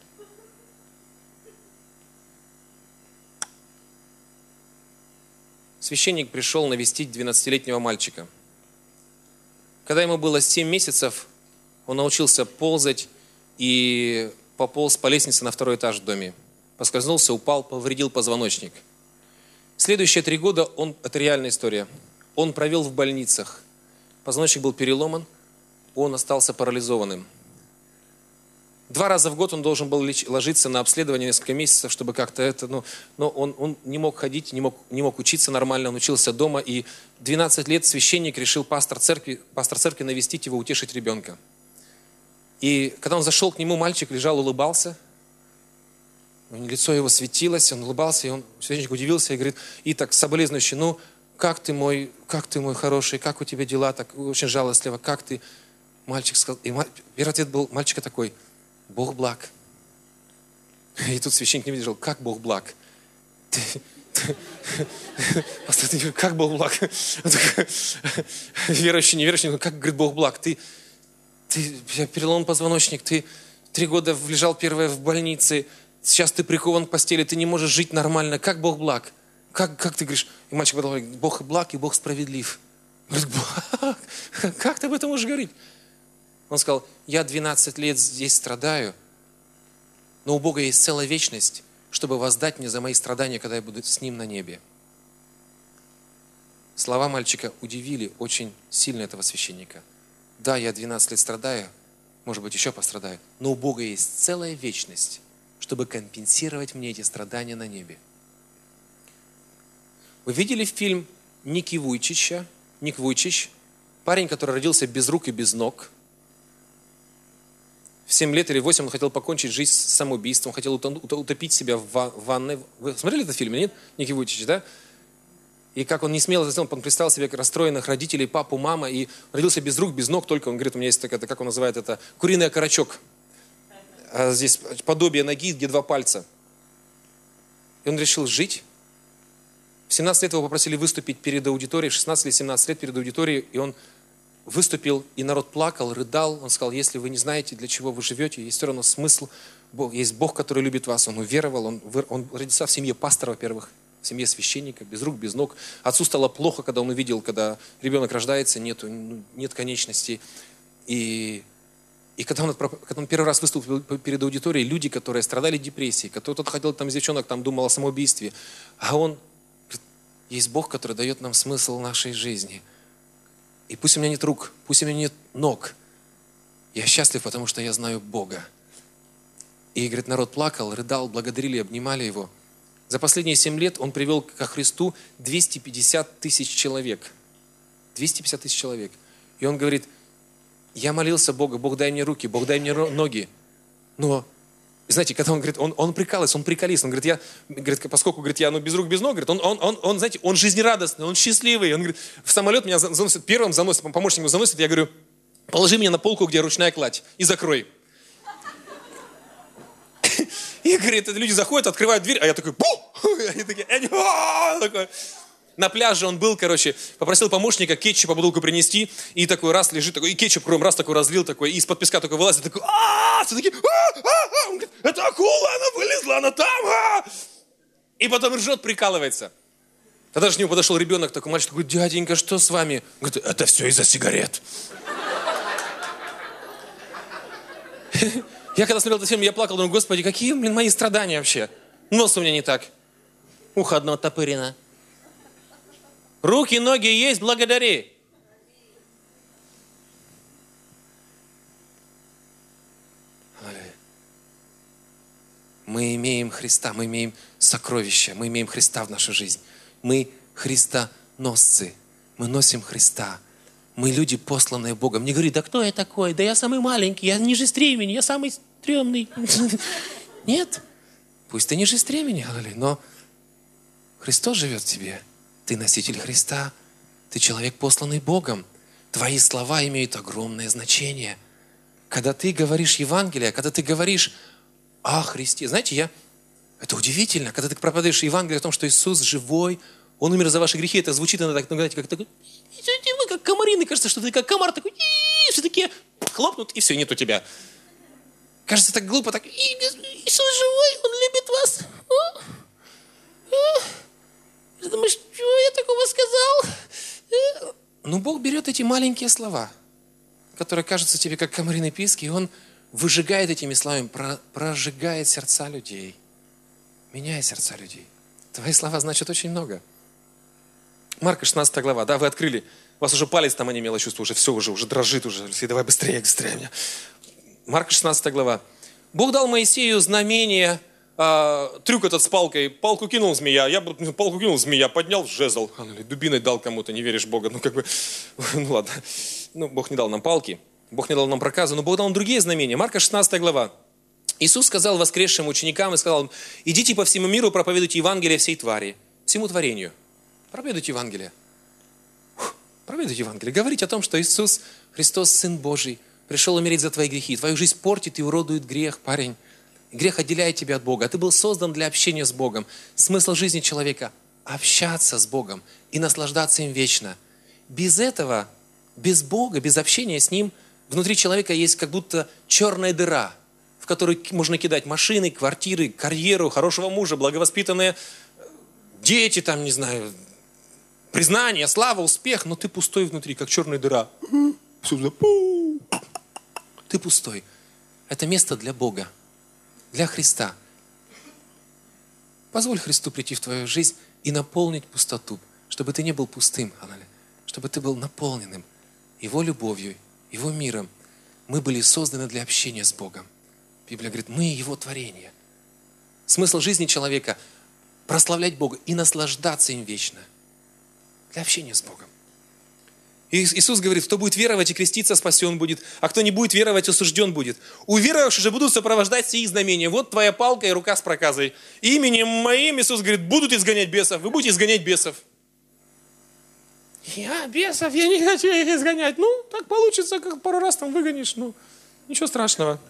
A: Священник пришел навестить 12-летнего мальчика. Когда ему было 7 месяцев, он научился ползать и пополз по лестнице на 2-й этаж в доме. Поскользнулся, упал, повредил позвоночник. Следующие 3 года, это реальная история, он провел в больницах. Позвоночник был переломан, он остался парализованным. 2 раза в год он должен был ложиться на обследование несколько месяцев, чтобы как-то но он не мог ходить, не мог учиться нормально, он учился дома, и 12 лет священник решил, пастор церкви навестить его, утешить ребенка. И когда он зашел к нему, мальчик лежал, улыбался, лицо его светилось, он улыбался, и священник удивился и говорит, и так соболезнующий: как ты мой хороший, как у тебя дела, так очень жалостливо, как ты? Мальчик сказал, и первый ответ был мальчика такой: Бог благ. И тут священник не выдержал: как Бог благ? Как Бог благ? Верующий, неверующий, как, говорит, Бог благ? Ты перелом позвоночник, ты 3 года лежал первое в больнице, сейчас ты прикован к постели, ты не можешь жить нормально. Как Бог благ? Как ты говоришь? И мальчик говорит: Бог благ и Бог справедлив. Говорит: как ты об этом можешь говорить? Он сказал: я 12 лет здесь страдаю, но у Бога есть целая вечность, чтобы воздать мне за мои страдания, когда я буду с Ним на небе. Слова мальчика удивили очень сильно этого священника. да, я 12 лет страдаю, может быть, еще пострадаю, но у Бога есть целая вечность, чтобы компенсировать мне эти страдания на небе. Вы видели фильм Ник Вуйчич, парень, который родился без рук и без ног. В 7 лет или 8 он хотел покончить жизнь самоубийством, хотел утопить себя в ванной. Вы смотрели этот фильм, нет? Ник Вуйчич, да? И как он не смел это сделать, он представил себе расстроенных родителей, папу, мама, и родился без рук, без ног, только он говорит, у меня есть такая, как он называет это, куриный окорочок. А здесь подобие ноги, где 2 пальца. И он решил жить. В 17 лет его попросили выступить перед аудиторией, 16 или 17 лет перед аудиторией, и он выступил, и народ плакал, рыдал. Он сказал, если вы не знаете, для чего вы живете, есть все равно смысл. Есть Бог, который любит вас. Он уверовал, он родился в семье пастора, во-первых, в семье священника, без рук, без ног. Отцу стало плохо, когда он увидел, когда ребенок рождается, нет конечностей. И когда он первый раз выступил перед аудиторией, люди, которые страдали депрессией, кто-то ходил там из девчонок, там думал о самоубийстве, а он говорит, есть Бог, который дает нам смысл нашей жизни. И пусть у меня нет рук, пусть у меня нет ног, я счастлив, потому что я знаю Бога. И, говорит, народ плакал, рыдал, благодарили, обнимали его. За последние 7 лет он привел ко Христу 250 тысяч человек. 250 тысяч человек. И он говорит, я молился Богу, Бог дай мне руки, Бог дай мне ноги. Но, знаете, когда он говорит, он прикалывается, он приколист. Он говорит, поскольку я без рук, без ног, говорит, знаете, он жизнерадостный, он счастливый. Он говорит, в самолет меня заносит, первым заносит, помощник его заносит, я говорю, положи меня на полку, где ручная кладь, и закрой. И, говорит, люди заходят, открывают дверь, а я такой, они такие, такой. На пляже он был, попросил помощника кетчупа бутылку принести, и такой раз лежит, такой, и кетчуп кроем раз такой разлил, такой, и из-под песка такой вылазит, такой, все такие, он говорит, это акула, она вылезла, она там, И потом ржет, прикалывается. Тогда же к нему подошел ребенок, такой мальчик, такой, дяденька, что с вами? Он говорит, это все из-за сигарет. Я когда смотрел этот фильм, я плакал, думаю, Господи, какие, мои страдания вообще? Нос у меня не так. Ухо одно оттопырено. Руки, ноги есть, благодари. Мы имеем Христа, мы имеем сокровища, мы имеем Христа в нашу жизнь. Мы христоносцы, мы носим Христа. Мы люди, посланные Богом. Не говори, да кто я такой? Да я самый маленький, я ниже стремени, я самый стрёмный. Нет, пусть ты ниже стремени, но Христос живет в тебе. Ты носитель Христа, ты человек, посланный Богом. Твои слова имеют огромное значение. Когда ты говоришь Евангелие, когда ты говоришь о Христе. Знаете, это удивительно, когда ты проповедуешь Евангелие о том, что Иисус живой, Он умер за ваши грехи, это звучит иногда, знаете, как такой, вы как комарины, кажется, что ты как комар такой, все такие хлопнут, и все, нет у тебя. Кажется, так глупо, так, Иисус живой, Он любит вас. Ты думаешь, что я такого сказал? Но Бог берет эти маленькие слова, которые кажутся тебе как комариный писк, и Он выжигает этими словами, прожигает сердца людей, меняет сердца людей. Твои слова значат очень много. Марка 16 глава, да, вы открыли, у вас уже палец там онемело, чувство, уже все, уже дрожит уже, давай быстрее меня. Марка 16 глава. Бог дал Моисею знамение, трюк этот с палкой, палку кинул змея, поднял жезл, дубиной дал кому-то, не веришь в Бога, ладно, Бог не дал нам палки, Бог не дал нам проказы, но Бог дал нам другие знамения. Марка 16 глава. Иисус сказал воскресшим ученикам и сказал им, идите по всему миру, проповедуйте Евангелие всей твари, всему творению. Проповедуйте Евангелие. Проповедуйте Евангелие. Говорите о том, что Иисус Христос, Сын Божий, пришел умереть за твои грехи. Твою жизнь портит и уродует грех, парень. Грех отделяет тебя от Бога. А ты был создан для общения с Богом. Смысл жизни человека – общаться с Богом и наслаждаться им вечно. Без этого, без Бога, без общения с Ним, внутри человека есть как будто черная дыра, в которую можно кидать машины, квартиры, карьеру, хорошего мужа, благовоспитанные дети, там, не знаю, признание, слава, успех, но ты пустой внутри, как черная дыра. Ты пустой. Это место для Бога, для Христа. Позволь Христу прийти в твою жизнь и наполнить пустоту, чтобы ты не был пустым, чтобы ты был наполненным Его любовью, Его миром. Мы были созданы для общения с Богом. Библия говорит, мы Его творение. Смысл жизни человека – прославлять Бога и наслаждаться им вечно. Для общения с Богом. И Иисус говорит, кто будет веровать и креститься, спасен будет, а кто не будет веровать, осужден будет. У верующих же будут сопровождать сии знамения. Вот твоя палка и рука с проказой. Именем моим, Иисус говорит, будут изгонять бесов. Вы будете изгонять бесов. Я бесов, я не хочу их изгонять. Ну, так получится, как пару раз там выгонишь. Ну, ничего страшного.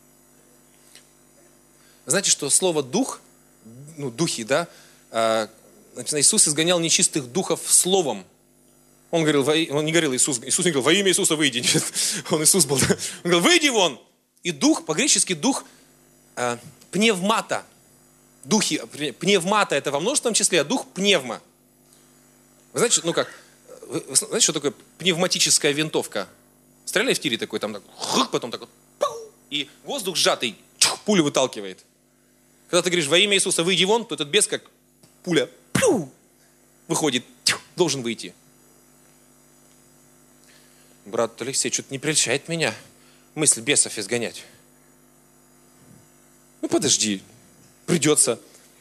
A: Знаете, что слово дух, духи, да, написано, Иисус изгонял нечистых духов словом. Он не говорил Иисус не говорил, во имя Иисуса выйди. Нет, он Иисус был. Он говорил, выйди вон. И дух, по-гречески дух пневмата. Духи, пневмата это во множественном числе, а дух пневма. Вы знаете, вы знаете, что такое пневматическая винтовка? Стреляли в тире такой, там так, потом так вот, и воздух сжатый, пулю выталкивает. Когда ты говоришь, во имя Иисуса выйди вон, то этот бес как пуля выходит, должен выйти. Брат Алексей, что-то не прельщает меня мысль бесов изгонять. Ну подожди, придется.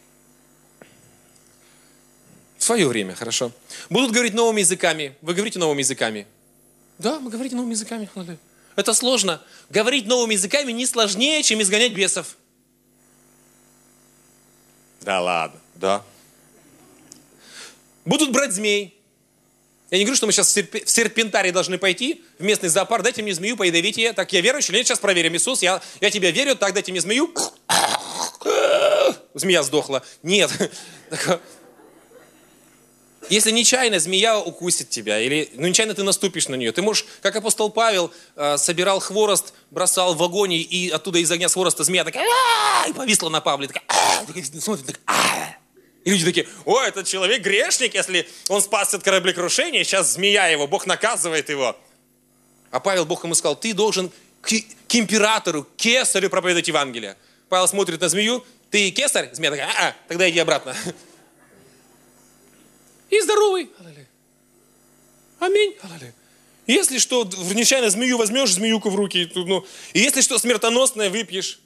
A: В свое время, хорошо. Будут говорить новыми языками. Вы говорите новыми языками? Да, мы говорите новыми языками. Это сложно. Говорить новыми языками не сложнее, чем изгонять бесов. Да ладно, да. Будут брать змей. Я не говорю, что мы сейчас в серпентарий должны пойти, в местный зоопарк, дайте мне змею, поядовите ее. Так, я верующий, нет, сейчас проверим. Иисус, я тебя верю, так дайте мне змею. Змея сдохла. Нет. Если нечаянно змея укусит тебя, или нечаянно ты наступишь на нее, ты можешь, как апостол Павел, собирал хворост, бросал в огонь, и оттуда из огня с хвороста змея такая, и повисла на Павле, такая, смотрит, такая, и люди такие, о, этот человек грешник, если он спасся от кораблекрушения, сейчас змея его, Бог наказывает его. А Павел, Бог ему сказал, ты должен к императору, к кесарю проповедовать Евангелие. Павел смотрит на змею, ты кесарь? Змея такая, тогда иди обратно. И здоровый. Аминь. Если что, нечаянно змею возьмешь, змеюку в руки. И если что, смертоносное выпьешь.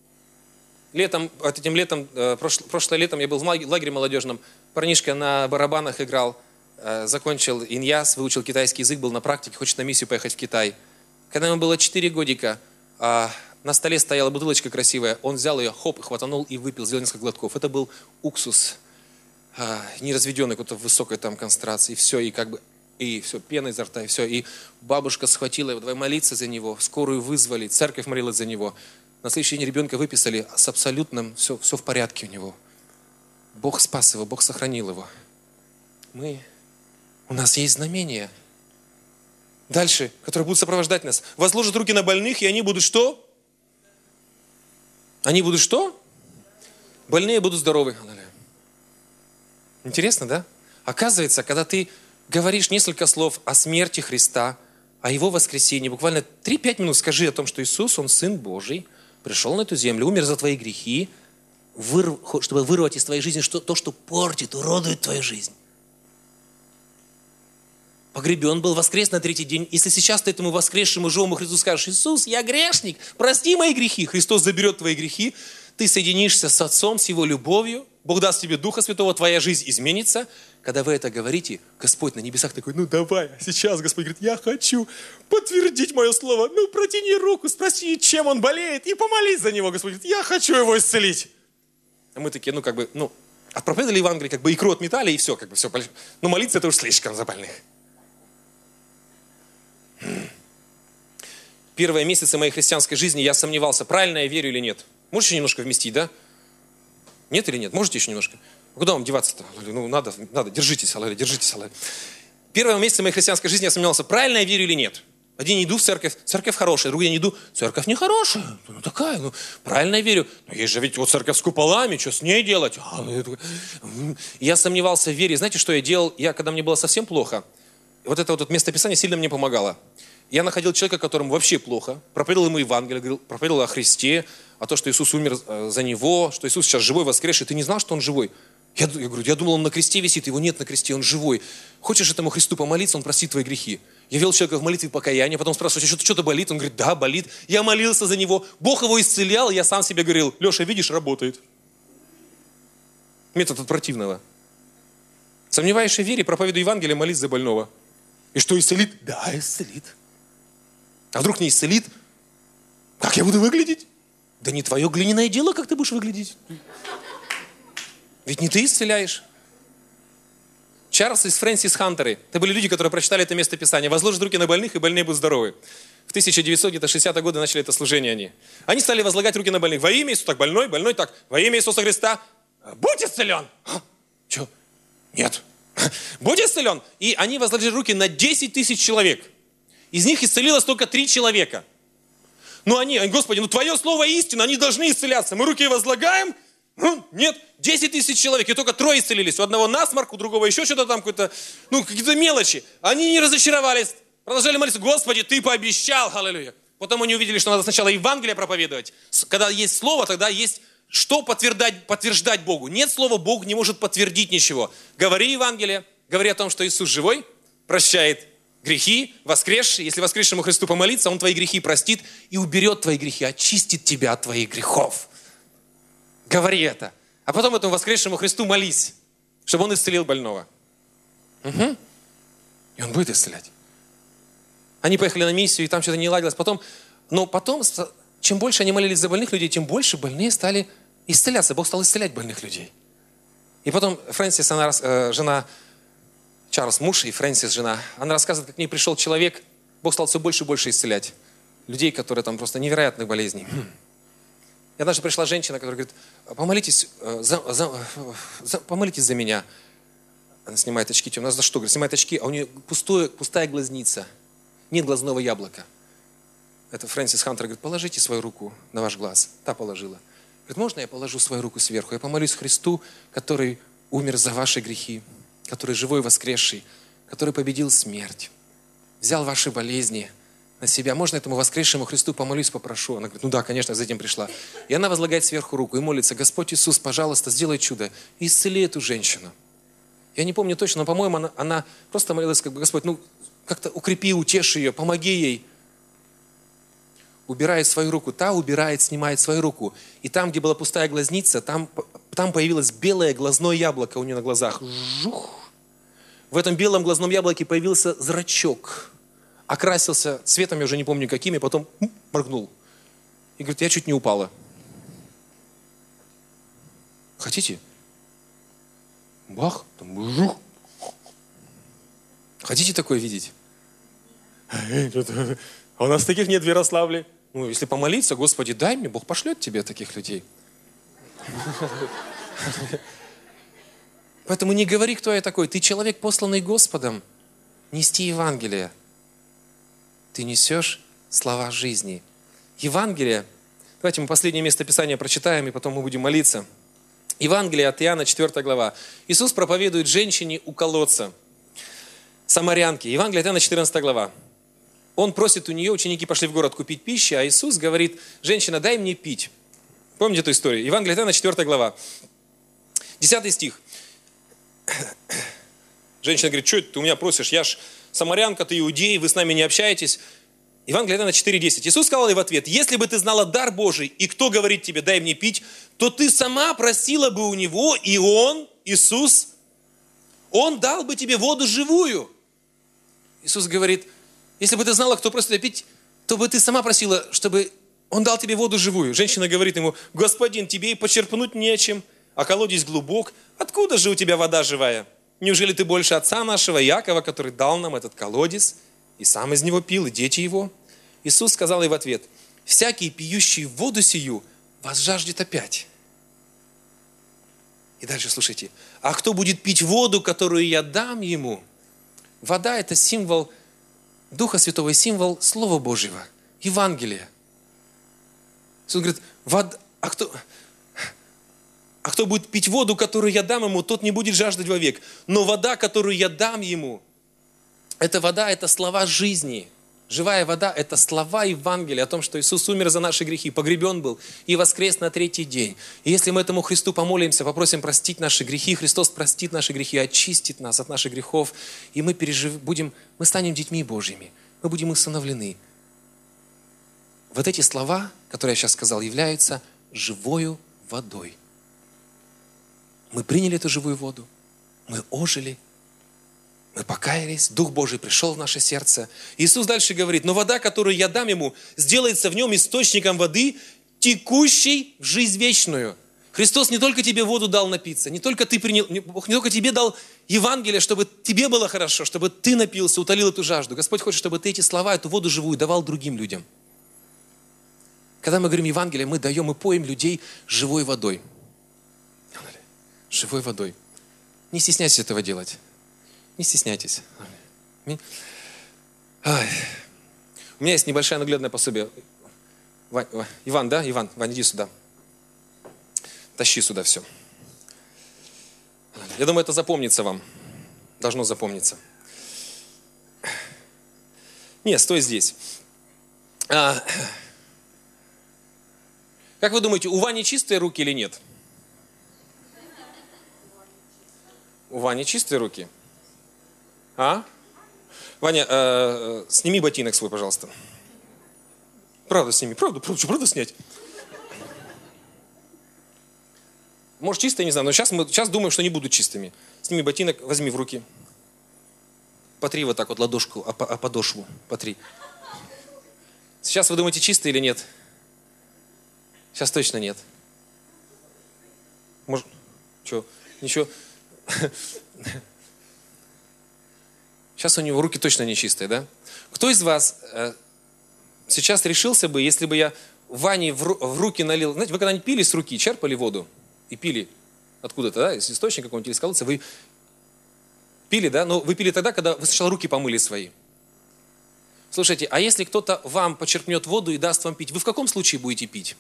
A: Прошлым летом я был в лагере молодежном. Парнишка на барабанах играл. Закончил иньяс, выучил китайский язык, был на практике, хочет на миссию поехать в Китай. Когда ему было 4 годика, на столе стояла бутылочка красивая. Он взял ее, хоп, хватанул и выпил, сделал несколько глотков. Это был уксус. Неразведенный, какой-то высокой там концентрации, и все, пена изо рта, и все. И бабушка схватила его, давай молиться за него, скорую вызвали, церковь молилась за него. На следующий день ребенка выписали с абсолютным, все в порядке у него. Бог спас его, Бог сохранил его. У нас есть знамения. Дальше, которые будут сопровождать нас. Возложат руки на больных, и они будут что? Они будут что? Больные будут здоровы. Интересно, да? Оказывается, когда ты говоришь несколько слов о смерти Христа, о Его воскресении, буквально 3-5 минут скажи о том, что Иисус, Он Сын Божий, пришел на эту землю, умер за твои грехи, чтобы вырвать из твоей жизни то, что портит, уродует твою жизнь. Погребен был, воскрес на 3-й день. Если сейчас ты этому воскресшему живому Христу скажешь, Иисус, я грешник, прости мои грехи, Христос заберет твои грехи, ты соединишься с Отцом, с Его любовью, Бог даст тебе Духа Святого, твоя жизнь изменится. Когда вы это говорите, Господь на небесах такой, давай, сейчас Господь говорит, я хочу подтвердить мое слово, протяни руку, спроси, чем он болеет, и помолись за него. Господь говорит, я хочу его исцелить. А мы такие, проповедовали Евангелие, икру отметали, и все, все. Но молиться это уж слишком за больных. Первые месяцы моей христианской жизни я сомневался, правильно я верю или нет. Можешь еще немножко вместить, да? Нет или нет? Можете еще немножко? Куда вам деваться-то? Надо, держитесь, держитесь. Первые месяцы моей христианской жизни я сомневался, правильно я верю или нет. Один день иду в церковь, церковь хорошая, другой день иду, церковь нехорошая, такая, правильно я верю. Но есть же ведь церковь с куполами, что с ней делать? Я сомневался в вере. Знаете, что я делал? Когда мне было совсем плохо, это местописание сильно мне помогало. Я находил человека, которому вообще плохо, проповедовал ему Евангелие, проповедовал о Христе, о том, что Иисус умер за него, что Иисус сейчас живой, воскресший. Ты не знал, что Он живой? Я говорю, я думал, он на кресте висит, его нет на кресте, он живой. Хочешь этому Христу помолиться, он простит твои грехи. Я вел человека в молитве покаяния, потом спрашиваю, что-то болит? Он говорит, да, болит. Я молился за него, Бог его исцелял, я сам себе говорил, Леша, видишь, работает. Метод от противного. Сомневаешься в вере, проповедуй Евангелие, молись за больного. И что, исцелит? Да, исцелит. А вдруг не исцелит? Как я буду выглядеть? Да не твое глиняное дело, как ты будешь выглядеть. Ведь не ты исцеляешь. Чарльз и Фрэнсис Хантеры. Это были люди, которые прочитали это место Писания. Возложат руки на больных, и больные будут здоровы. В 1960-е годы начали это служение они. Они стали возлагать руки на больных. Во имя Иисуса, так, больной, так. Во имя Иисуса Христа, будь исцелен. Что? Нет. Будь исцелен. И они возложили руки на 10 тысяч человек. Из них исцелилось только 3 человека. Но они, Господи, Твое слово истина, они должны исцеляться. Мы руки возлагаем. Нет, 10 тысяч человек, и только 3 исцелились. У одного насморк, у другого еще что-то там, какие-то мелочи. Они не разочаровались, продолжали молиться, Господи, Ты пообещал, аллилуйя. Потом они увидели, что надо сначала Евангелие проповедовать. Когда есть слово, тогда есть что подтверждать Богу. Нет слова, Бог не может подтвердить ничего. Говори Евангелие, говори о том, что Иисус живой, прощает грехи, воскресший. Если воскресшему Христу помолиться, Он твои грехи простит и уберет твои грехи, очистит тебя от твоих грехов. Говори это. А потом этому воскресшему Христу молись, чтобы Он исцелил больного. Угу. И Он будет исцелять. Они поехали на миссию, и там что-то не ладилось. Но потом, чем больше они молились за больных людей, тем больше больные стали исцеляться. Бог стал исцелять больных людей. И потом Фрэнсис, она, жена, Чарльз, муж, и Фрэнсис, жена, она рассказывает, как к ней пришел человек, Бог стал все больше и больше исцелять. Людей, которые там просто невероятных болезней. И однажды пришла женщина, которая говорит, помолитесь за меня. Она снимает очки, у нас за что? Говорит, снимает очки, а у нее пустая глазница. Нет глазного яблока. Это Фрэнсис Хантер говорит, положите свою руку на ваш глаз. Та положила. Говорит, можно я положу свою руку сверху? Я помолюсь Христу, который умер за ваши грехи, который живой воскресший, который победил смерть, взял ваши болезни на себя. Можно этому воскресшему Христу помолюсь, попрошу? Она говорит, да, конечно, за этим пришла. И она возлагает сверху руку и молится, Господь Иисус, пожалуйста, сделай чудо и исцели эту женщину. Я не помню точно, но, по-моему, она просто молилась, Господь, как-то укрепи, утеши ее, помоги ей. Убирает свою руку, та убирает, снимает свою руку. И там, где была пустая глазница, там появилось белое глазное яблоко у нее на глазах. Жух! В этом белом глазном яблоке появился зрачок. Окрасился цветом, я уже не помню какими, потом моргнул. И говорит, я чуть не упала. Хотите? Бах, там жух. Хотите такое видеть? А у нас таких нет в Ярославле. Если помолиться, Господи, дай мне, Бог пошлет тебе таких людей. Поэтому не говори, кто я такой. Ты человек, посланный Господом, нести Евангелие. Ты несешь слова жизни. Евангелие. Давайте мы последнее место Писания прочитаем, и потом мы будем молиться. Евангелие от Иоанна, 4 глава. Иисус проповедует женщине у колодца, самарянке. Евангелие от Иоанна, 14 глава. Он просит у нее, ученики пошли в город купить пищу, а Иисус говорит, женщина, дай мне пить. Помните эту историю? Евангелие от Иоанна, 4 глава. 10 стих. Женщина говорит, что это ты у меня просишь? Я ж самарянка, ты иудей, вы с нами не общаетесь. Евангелие от Иоанна 4:10. Иисус сказал ей в ответ, если бы ты знала дар Божий, и кто говорит тебе, дай мне пить, то ты сама просила бы у него, и он, Иисус, он дал бы тебе воду живую. Иисус говорит, если бы ты знала, кто просит тебя пить, то бы ты сама просила, чтобы он дал тебе воду живую. Женщина говорит ему, господин, тебе и почерпнуть нечем, а колодец глубок. Откуда же у тебя вода живая? Неужели ты больше отца нашего, Иакова, который дал нам этот колодец, и сам из него пил, и дети его? Иисус сказал ей в ответ, всякий, пьющий воду сию, вас жаждет опять. И дальше слушайте, а кто будет пить воду, которую я дам ему? Вода – это символ Духа Святого и символ Слова Божьего, Евангелия. Иисус говорит, а кто будет пить воду, которую я дам ему, тот не будет жаждать вовек. Но вода, которую я дам ему, эта вода, это слова жизни. Живая вода – это слова Евангелия о том, что Иисус умер за наши грехи, погребен был и воскрес на третий день. И если мы этому Христу помолимся, попросим простить наши грехи, Христос простит наши грехи, очистит нас от наших грехов, и мы станем детьми Божьими, мы будем усыновлены. Вот эти слова, которые я сейчас сказал, являются живою водой. Мы приняли эту живую воду, мы ожили, мы покаялись, Дух Божий пришел в наше сердце. Иисус дальше говорит, но вода, которую я дам ему, сделается в нем источником воды, текущей в жизнь вечную. Христос не только тебе воду дал напиться, не только ты принял, Бог не только тебе дал Евангелие, чтобы тебе было хорошо, чтобы ты напился, утолил эту жажду. Господь хочет, чтобы ты эти слова, эту воду живую давал другим людям. Когда мы говорим Евангелие, мы даем и поем людей живой водой. Живой водой. Не стесняйтесь этого делать. Не стесняйтесь. Ай. У меня есть небольшое наглядное пособие. Иван, да? Иван, иди сюда. Тащи сюда все. Я думаю, это запомнится вам. Должно запомниться. Нет, стой здесь. Как вы думаете, у Вани чистые руки или нет? У Вани чистые руки? А? Ваня, сними ботинок свой, пожалуйста. Правда сними, правда снять? Может, чистые, не знаю, но сейчас думаю, что не будут чистыми. Сними ботинок, возьми в руки. Потри вот так вот ладошку, о подошву, потри. Сейчас вы думаете, чистые или нет? Сейчас точно нет. Может, что, ничего. Сейчас у него руки точно не чистые, да? Кто из вас сейчас решился бы, если бы я Ване в руки налил... Знаете, вы когда-нибудь пили с руки, черпали воду и пили откуда-то, да, из источника какого-нибудь, или из колодца, вы пили, да? Но вы пили тогда, когда вы сначала руки помыли свои. Слушайте, а если кто-то вам почерпнет воду и даст вам пить, вы в каком случае будете пить?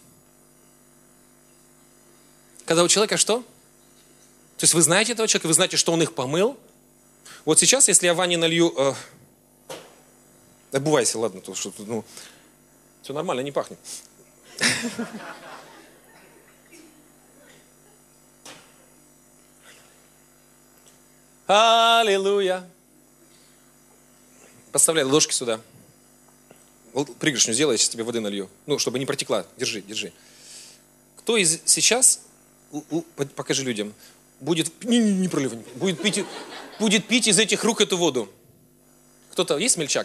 A: Когда у человека что? То есть вы знаете этого человека, вы знаете, что он их помыл. Вот сейчас, если я Ване налью... Обувайся, ладно, то что тут, все нормально, не пахнет. Аллилуйя. Подставляй ладошки сюда. Пригоршню сделай, я сейчас тебе воды налью. Чтобы не протекла. Держи. Кто из сейчас, покажи людям, будет, не проливай, будет пить из этих рук эту воду? Кто-то есть смельчак?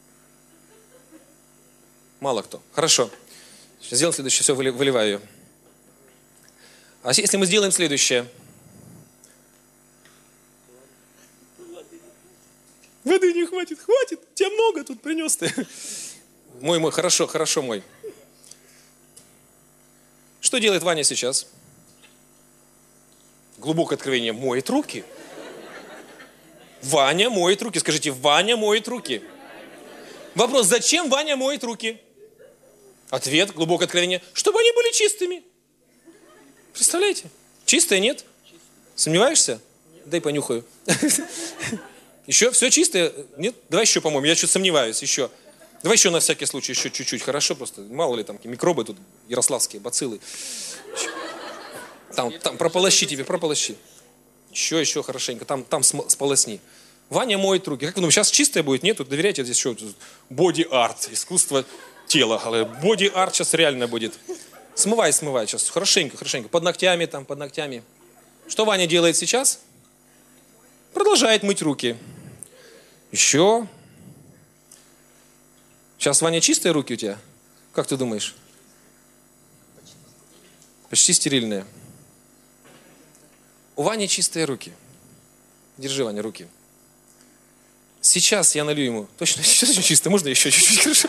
A: Мало кто. Хорошо. Сейчас сделаем следующее, все, выливаю ее. А если мы сделаем следующее? Воды не хватит, тебя много тут принес ты. Мой, хорошо, мой. Что делает Ваня сейчас? Глубокое откровение, моет руки. Ваня моет руки. Скажите, Ваня моет руки. Вопрос, зачем Ваня моет руки? Ответ, глубокое откровение, чтобы они были чистыми. Представляете? Чистое нет? Сомневаешься? Дай понюхаю. Еще все чистое? Нет? Давай еще, по-моему, я чуть сомневаюсь. Еще. Давай еще на всякий случай, еще чуть-чуть. Хорошо просто. Мало ли там микробы тут, ярославские, бациллы. Там прополощи. Еще хорошенько. Там сполосни. Ваня моет руки. Как вы думаете, сейчас чистое будет? Нет? Тут доверяйте, здесь еще боди-арт, искусство тела. Боди-арт сейчас реально будет. Смывай сейчас. Хорошенько. Под ногтями. Что Ваня делает сейчас? Продолжает мыть руки. Еще. Сейчас, Ваня, чистые руки у тебя? Как ты думаешь? Почти стерильные. У Вани чистые руки. Держи, Ваня, руки. Сейчас я налью ему. Точно, сейчас очень чисто. Можно еще чуть-чуть? Хорошо.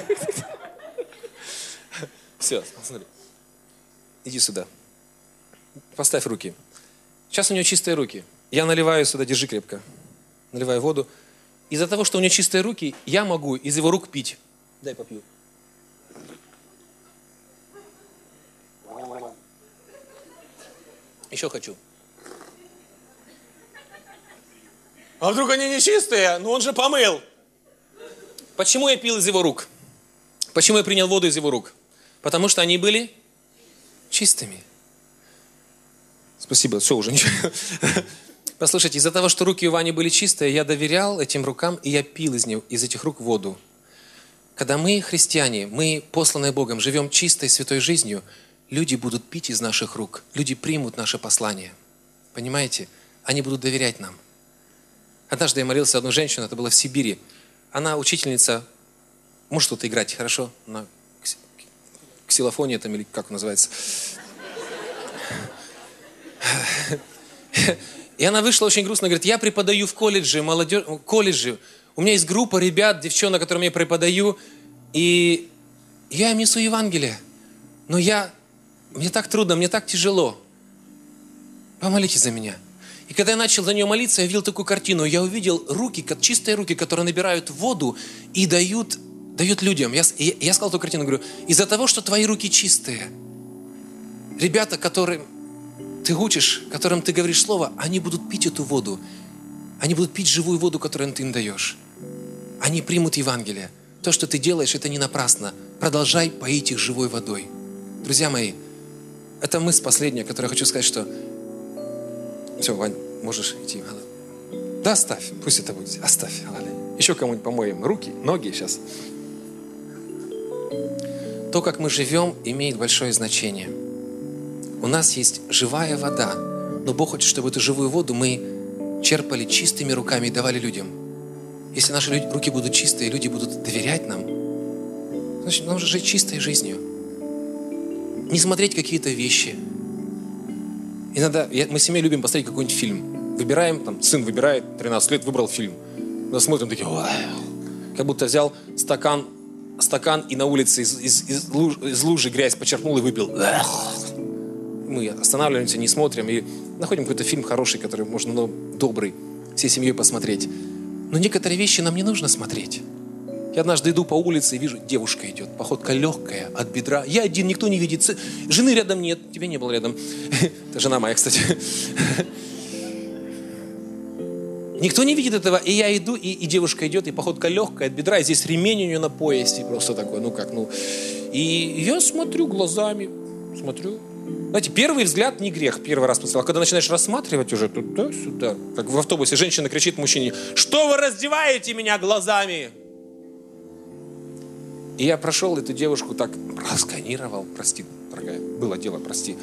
A: Все, смотри. Иди сюда. Поставь руки. Сейчас у него чистые руки. Я наливаю сюда, держи крепко. Наливаю воду. Из-за того, что у него чистые руки, я могу из его рук пить. Дай попью. Еще хочу. А вдруг они не чистые? Ну он же помыл. Почему я пил из его рук? Почему я принял воду из его рук? Потому что они были чистыми. Спасибо, все, уже ничего. Послушайте, из-за того, что руки у Вани были чистые, я доверял этим рукам, и я пил из этих рук воду. Когда мы, христиане, мы, посланные Богом, живем чистой, святой жизнью, люди будут пить из наших рук, люди примут наше послание. Понимаете? Они будут доверять нам. Однажды я молился одну женщину, это было в Сибири. Она учительница, может что-то играть, хорошо? На ксилофоне там, или как он называется. И она вышла очень грустно, говорит, я преподаю в колледже, у меня есть группа ребят, девчонок, которым я преподаю, и я им несу Евангелие, но мне так трудно, мне так тяжело. Помолитесь за меня. И когда я начал за нее молиться, я увидел такую картину, я увидел руки, чистые руки, которые набирают воду и дают людям. Я сказал эту картину, говорю, из-за того, что твои руки чистые, ребята, которым ты учишь, которым ты говоришь слово, они будут пить эту воду. Они будут пить живую воду, которую ты им даешь. Они примут Евангелие. То, что ты делаешь, это не напрасно. Продолжай поить их живой водой. Друзья мои, это мысль последняя, которую я хочу сказать, что... Все, Вань, можешь идти. Да, оставь, пусть это будет. Оставь. Еще кому-нибудь помоем руки, ноги сейчас. То, как мы живем, имеет большое значение. У нас есть живая вода, но Бог хочет, чтобы эту живую воду мы черпали чистыми руками и давали людям. Если наши руки будут чистые, люди будут доверять нам, значит, нам нужно жить чистой жизнью. Не смотреть какие-то вещи. Иногда мы с семьей любим посмотреть какой-нибудь фильм. Выбираем, там, сын выбирает, 13 лет, выбрал фильм. Мы смотрим такие, как будто взял стакан и на улице из лужи грязь почерпнул и выпил. Мы останавливаемся, не смотрим и находим какой-то фильм хороший, который можно, добрый, всей семьей посмотреть. Но некоторые вещи нам не нужно смотреть. Я однажды иду по улице и вижу, девушка идет, походка легкая, от бедра. Я один, никто не видит. Жены рядом нет, тебя не было рядом. Это жена моя, кстати. Никто не видит этого, и я иду, и девушка идет, и походка легкая, от бедра, и здесь ремень у нее на поясе, просто такой, И я смотрю глазами, Знаете, первый взгляд не грех, первый раз посмотрел. А когда начинаешь рассматривать уже туда-сюда, как в автобусе женщина кричит мужчине, что вы раздеваете меня глазами? И я прошел эту девушку так, просканировал, прости, дорогая, было дело, прости.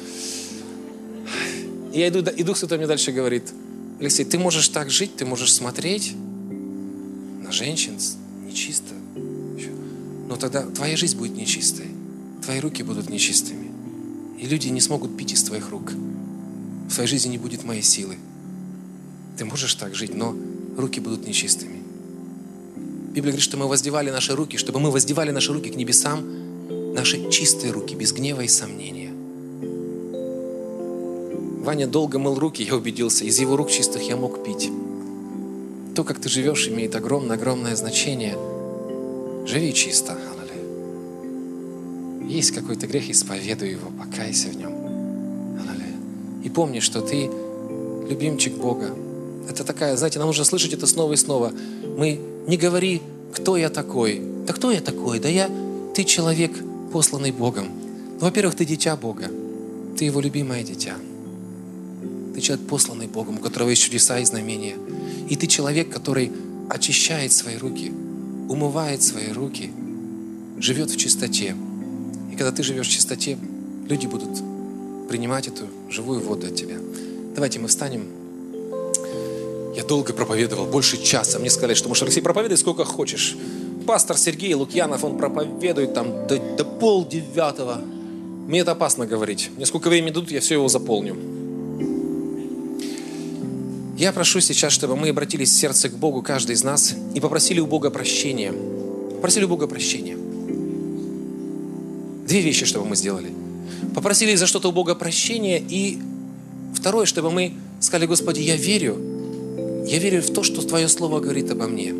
A: И я иду, и Дух Святой мне дальше говорит, Алексей, ты можешь так жить, ты можешь смотреть на женщин нечисто, но тогда твоя жизнь будет нечистой, твои руки будут нечистыми. И люди не смогут пить из твоих рук. В твоей жизни не будет моей силы. Ты можешь так жить, но руки будут нечистыми. Библия говорит, что мы воздевали наши руки, чтобы мы воздевали наши руки к небесам, наши чистые руки, без гнева и сомнения. Ваня долго мыл руки, я убедился, из его рук чистых я мог пить. То, как ты живешь, имеет огромное значение. Живи чисто. Есть какой-то грех, исповедуй его, покайся в нем. И помни, что ты любимчик Бога. Это такая, знаете, нам нужно слышать это снова и снова. Мы не говори, кто я такой. Да кто я такой? Ты человек, посланный Богом. Во-первых, ты дитя Бога. Ты его любимое дитя. Ты человек, посланный Богом, у которого есть чудеса и знамения. И ты человек, который очищает свои руки, умывает свои руки, живет в чистоте. И когда ты живешь в чистоте, люди будут принимать эту живую воду от тебя. Давайте мы встанем. Я долго проповедовал, больше часа. Мне сказали, что можешь, Алексей, проповедуй сколько хочешь. Пастор Сергей Лукьянов, он проповедует там до 8:30. Мне это опасно говорить. Мне сколько времени дадут, я все его заполню. Я прошу сейчас, чтобы мы обратились в сердце к Богу, каждый из нас, и попросили у Бога прощения. Попросили у Бога прощения. Две вещи, чтобы мы сделали. Попросили за что-то у Бога прощения. И второе, чтобы мы сказали, Господи, я верю в то, что Твое Слово говорит обо мне.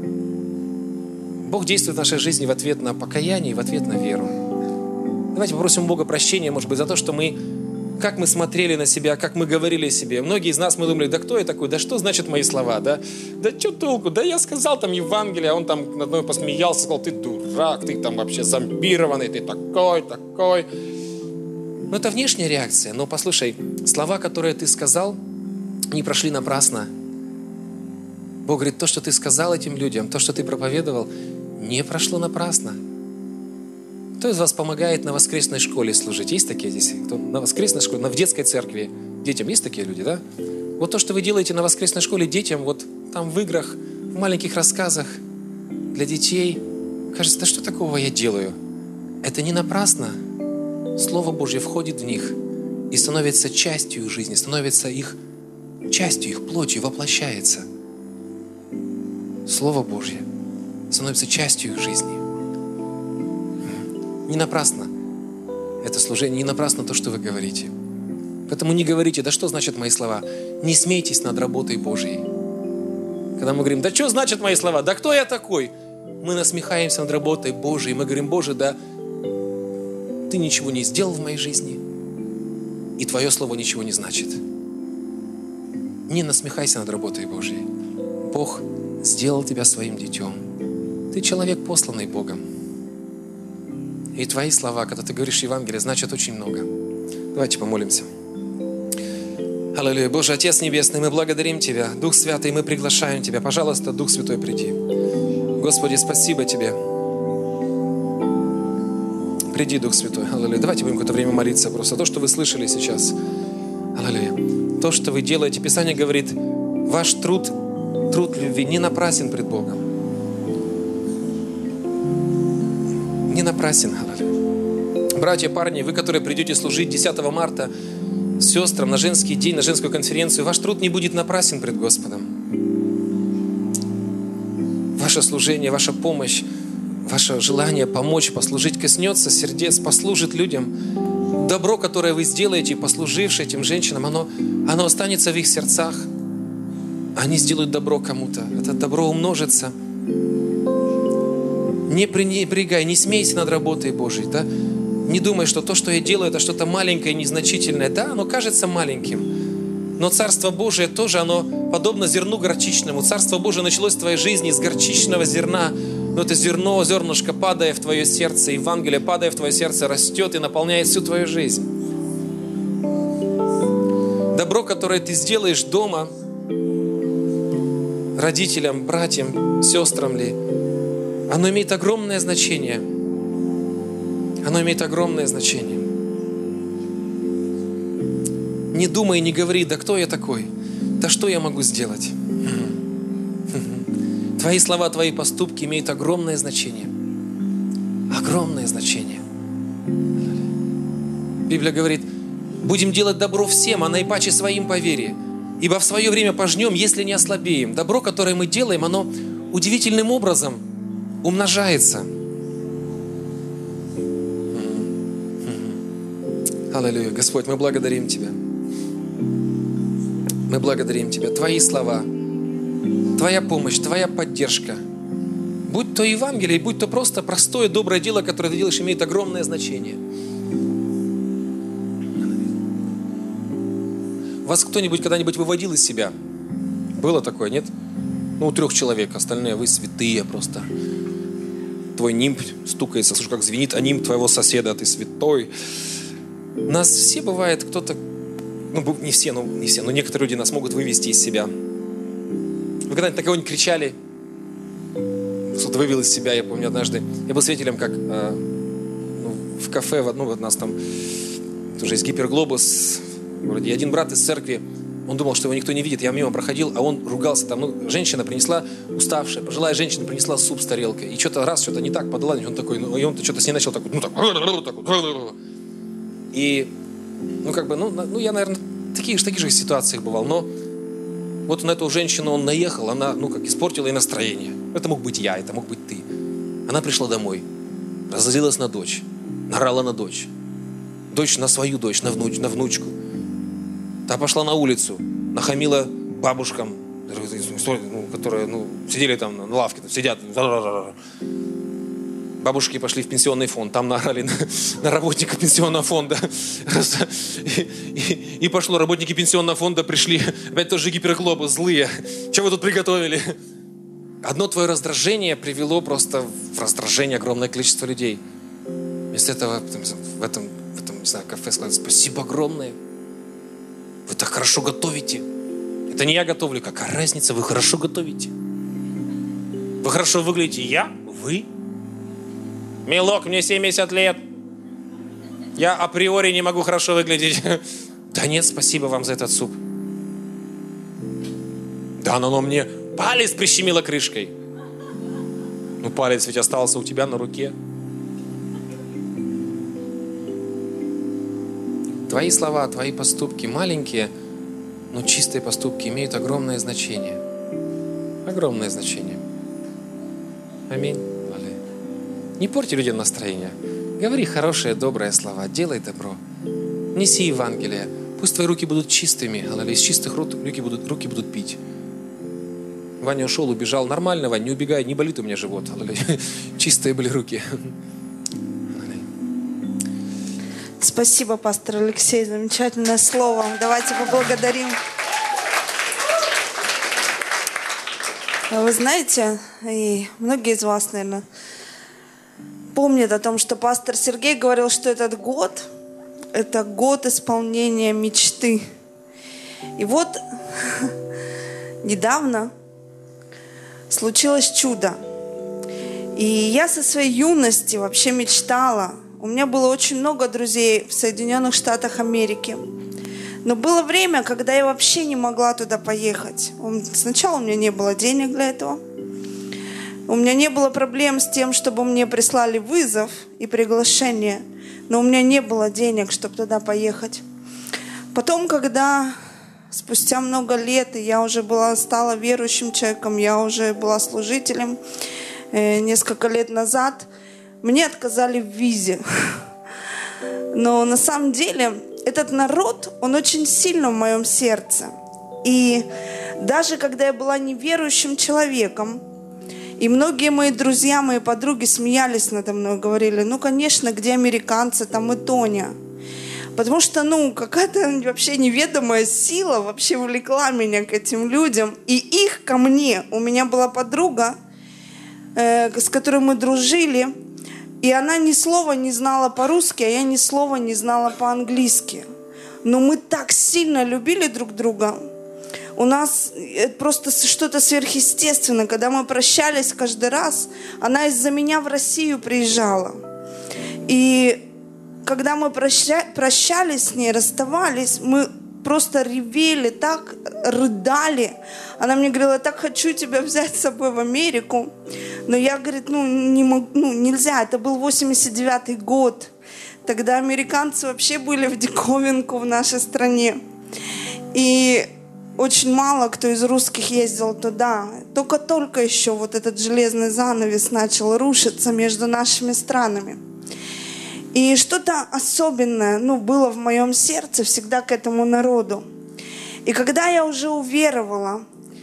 A: Бог действует в нашей жизни в ответ на покаяние и в ответ на веру. Давайте попросим у Бога прощения, может быть, за то, что мы как мы смотрели на себя, как мы говорили о себе. Многие из нас, мы думали, да кто я такой, да что значит мои слова, да что толку, да я сказал там Евангелие, а он там над мной посмеялся, сказал, ты дурак, ты там вообще зомбированный, ты такой. Но это внешняя реакция, но послушай, слова, которые ты сказал, не прошли напрасно. Бог говорит, то, что ты сказал этим людям, то, что ты проповедовал, не прошло напрасно. Кто из вас помогает на воскресной школе служить? Есть такие здесь? Кто на воскресной школе, в детской церкви? Детям есть такие люди, да? Вот то, что вы делаете на воскресной школе детям, вот там в играх, в маленьких рассказах для детей, кажется, да что такого я делаю? Это не напрасно. Слово Божье входит в них и становится частью их жизни, становится их частью, их плотью, воплощается. Слово Божье становится частью их жизни. Не напрасно это служение, не напрасно то, что вы говорите. Поэтому не говорите, да что значат мои слова? Не смейтесь над работой Божьей. Когда мы говорим, да что значат мои слова? Да кто я такой? Мы насмехаемся над работой Божьей. Мы говорим, Боже, да ты ничего не сделал в моей жизни, и твое слово ничего не значит. Не насмехайся над работой Божьей. Бог сделал тебя своим детем. Ты человек, посланный Богом. И твои слова, когда ты говоришь Евангелие, значат очень много. Давайте помолимся. Аллилуйя. Боже, Отец Небесный, мы благодарим Тебя. Дух Святый, мы приглашаем Тебя. Пожалуйста, Дух Святой, приди. Господи, спасибо Тебе. Приди, Дух Святой. Аллилуйя. Давайте будем какое-то время молиться просто. То, что вы слышали сейчас. Аллилуйя. То, что вы делаете. Писание говорит, ваш труд любви не напрасен пред Богом. Не напрасен. Братья, парни, вы, которые придете служить 10 марта сестрам на женский день, на женскую конференцию, ваш труд не будет напрасен пред Господом. Ваше служение, ваша помощь, ваше желание помочь, послужить коснется сердец, послужит людям. Добро, которое вы сделаете, послуживши этим женщинам, оно останется в их сердцах. Они сделают добро кому-то. Это добро умножится. Не пренебрегай, не смейся над работой Божьей. Да? Не думай, что то, что я делаю, это что-то маленькое, незначительное. Да, оно кажется маленьким. Но Царство Божие тоже, оно подобно зерну горчичному. Царство Божие началось в твоей жизни с горчичного зерна. Но это зернышко, падая в твое сердце, Евангелие, падая в твое сердце, растет и наполняет всю твою жизнь. Добро, которое ты сделаешь дома, родителям, братьям, сестрам ли, оно имеет огромное значение. Оно имеет огромное значение. Не думай, не говори, да кто я такой? Да что я могу сделать? Твои слова, твои поступки имеют огромное значение. Огромное значение. Библия говорит, будем делать добро всем, а наипаче своим по вере. Ибо в свое время пожнем, если не ослабеем. Добро, которое мы делаем, оно удивительным образом умножается. Аллилуйя. Господь, мы благодарим Тебя. Мы благодарим Тебя. Твои слова, Твоя помощь, Твоя поддержка. Будь то Евангелие, будь то просто простое, доброе дело, которое ты делаешь, имеет огромное значение. Вас кто-нибудь когда-нибудь выводил из себя? Было такое, нет? У 3 человек, остальные вы святые просто. Твой нимб стукается, слушай, как звенит, а нимб твоего соседа, ты святой. Нас все бывает, кто-то, не все, но некоторые люди нас могут вывести из себя. Вы когда-нибудь на кого-нибудь кричали? Кто-то вывел из себя, я помню однажды. Я был свидетелем, как в кафе, у нас там тоже есть гиперглобус. Вроде один брат из церкви, он думал, что его никто не видит. Я мимо проходил, а он ругался там. Женщина принесла, уставшая, пожилая женщина принесла суп с тарелкой. И что-то не так подала, он такой, и он что-то с ней начал И, я, наверное, в таких же ситуациях бывал. Но вот на эту женщину он наехал, она, испортила ей настроение. Это мог быть я, это мог быть ты. Она пришла домой, разозлилась на дочь, наорала на дочь. Дочь на свою дочь, на внучку. Та пошла на улицу, нахамила бабушкам, которые сидели там на лавке, сидят. Бабушки пошли в пенсионный фонд, там наорали на работника пенсионного фонда. И пошло, работники пенсионного фонда пришли, опять тоже гиперклопы, злые. Что вы тут приготовили? Одно твое раздражение привело просто в раздражение огромное количество людей. Вместо этого в этом не знаю, кафе сказать: спасибо огромное. Вы так хорошо готовите. Это не я готовлю, какая разница, вы хорошо готовите. Вы хорошо выглядите. Я? Вы? Милок, мне 70 лет. Я априори не могу хорошо выглядеть. Да нет, спасибо вам за этот суп. Да оно мне палец прищемило крышкой. Ну палец ведь остался у тебя на руке. Твои слова, твои поступки маленькие, но чистые поступки имеют огромное значение. Огромное значение. Аминь. Не порти людям настроение. Говори хорошие, добрые слова. Делай добро. Неси Евангелие. Пусть твои руки будут чистыми. Аллилуйя. Из чистых рук руки будут пить. Ваня ушел, убежал. Нормально, Ваня, не убегай. Не болит у меня живот. Аллилуйя. Чистые были руки.
B: Спасибо, пастор Алексей. Замечательное слово. Давайте поблагодарим. Вы знаете, и многие из вас, наверное, помнят о том, что пастор Сергей говорил, что этот год – это год исполнения мечты. И вот недавно случилось чудо. И я со своей юности вообще мечтала. У меня было очень много друзей в Соединенных Штатах Америки. Но было время, когда я вообще не могла туда поехать. Сначала у меня не было денег для этого. У меня не было проблем с тем, чтобы мне прислали вызов и приглашение. Но у меня не было денег, чтобы туда поехать. Потом, когда спустя много лет, и я уже стала верующим человеком, я уже была служителем, несколько лет назад, мне отказали в визе. Но на самом деле этот народ, он очень сильно в моем сердце. И даже когда я была неверующим человеком, и многие мои друзья, мои подруги смеялись надо мной, говорили: ну, конечно, где американцы, там и Тоня. Потому что, какая-то вообще неведомая сила вообще увлекла меня к этим людям, и их ко мне. У меня была подруга, с которой мы дружили, и она ни слова не знала по-русски, а я ни слова не знала по-английски. Но мы так сильно любили друг друга. У нас просто что-то сверхъестественное. Когда мы прощались каждый раз, она из-за меня в Россию приезжала. И когда мы прощались с ней, расставались, мы просто ревели, так рыдали. Она мне говорила: я так хочу тебя взять с собой в Америку. Но я, говорит, не могу, нельзя. Это был 89-й год. Тогда американцы вообще были в диковинку в нашей стране. И очень мало кто из русских ездил туда. Только еще вот этот железный занавес начал рушиться между нашими странами. И что-то особенное, было в моем сердце всегда к этому народу. И когда я уже уверовала,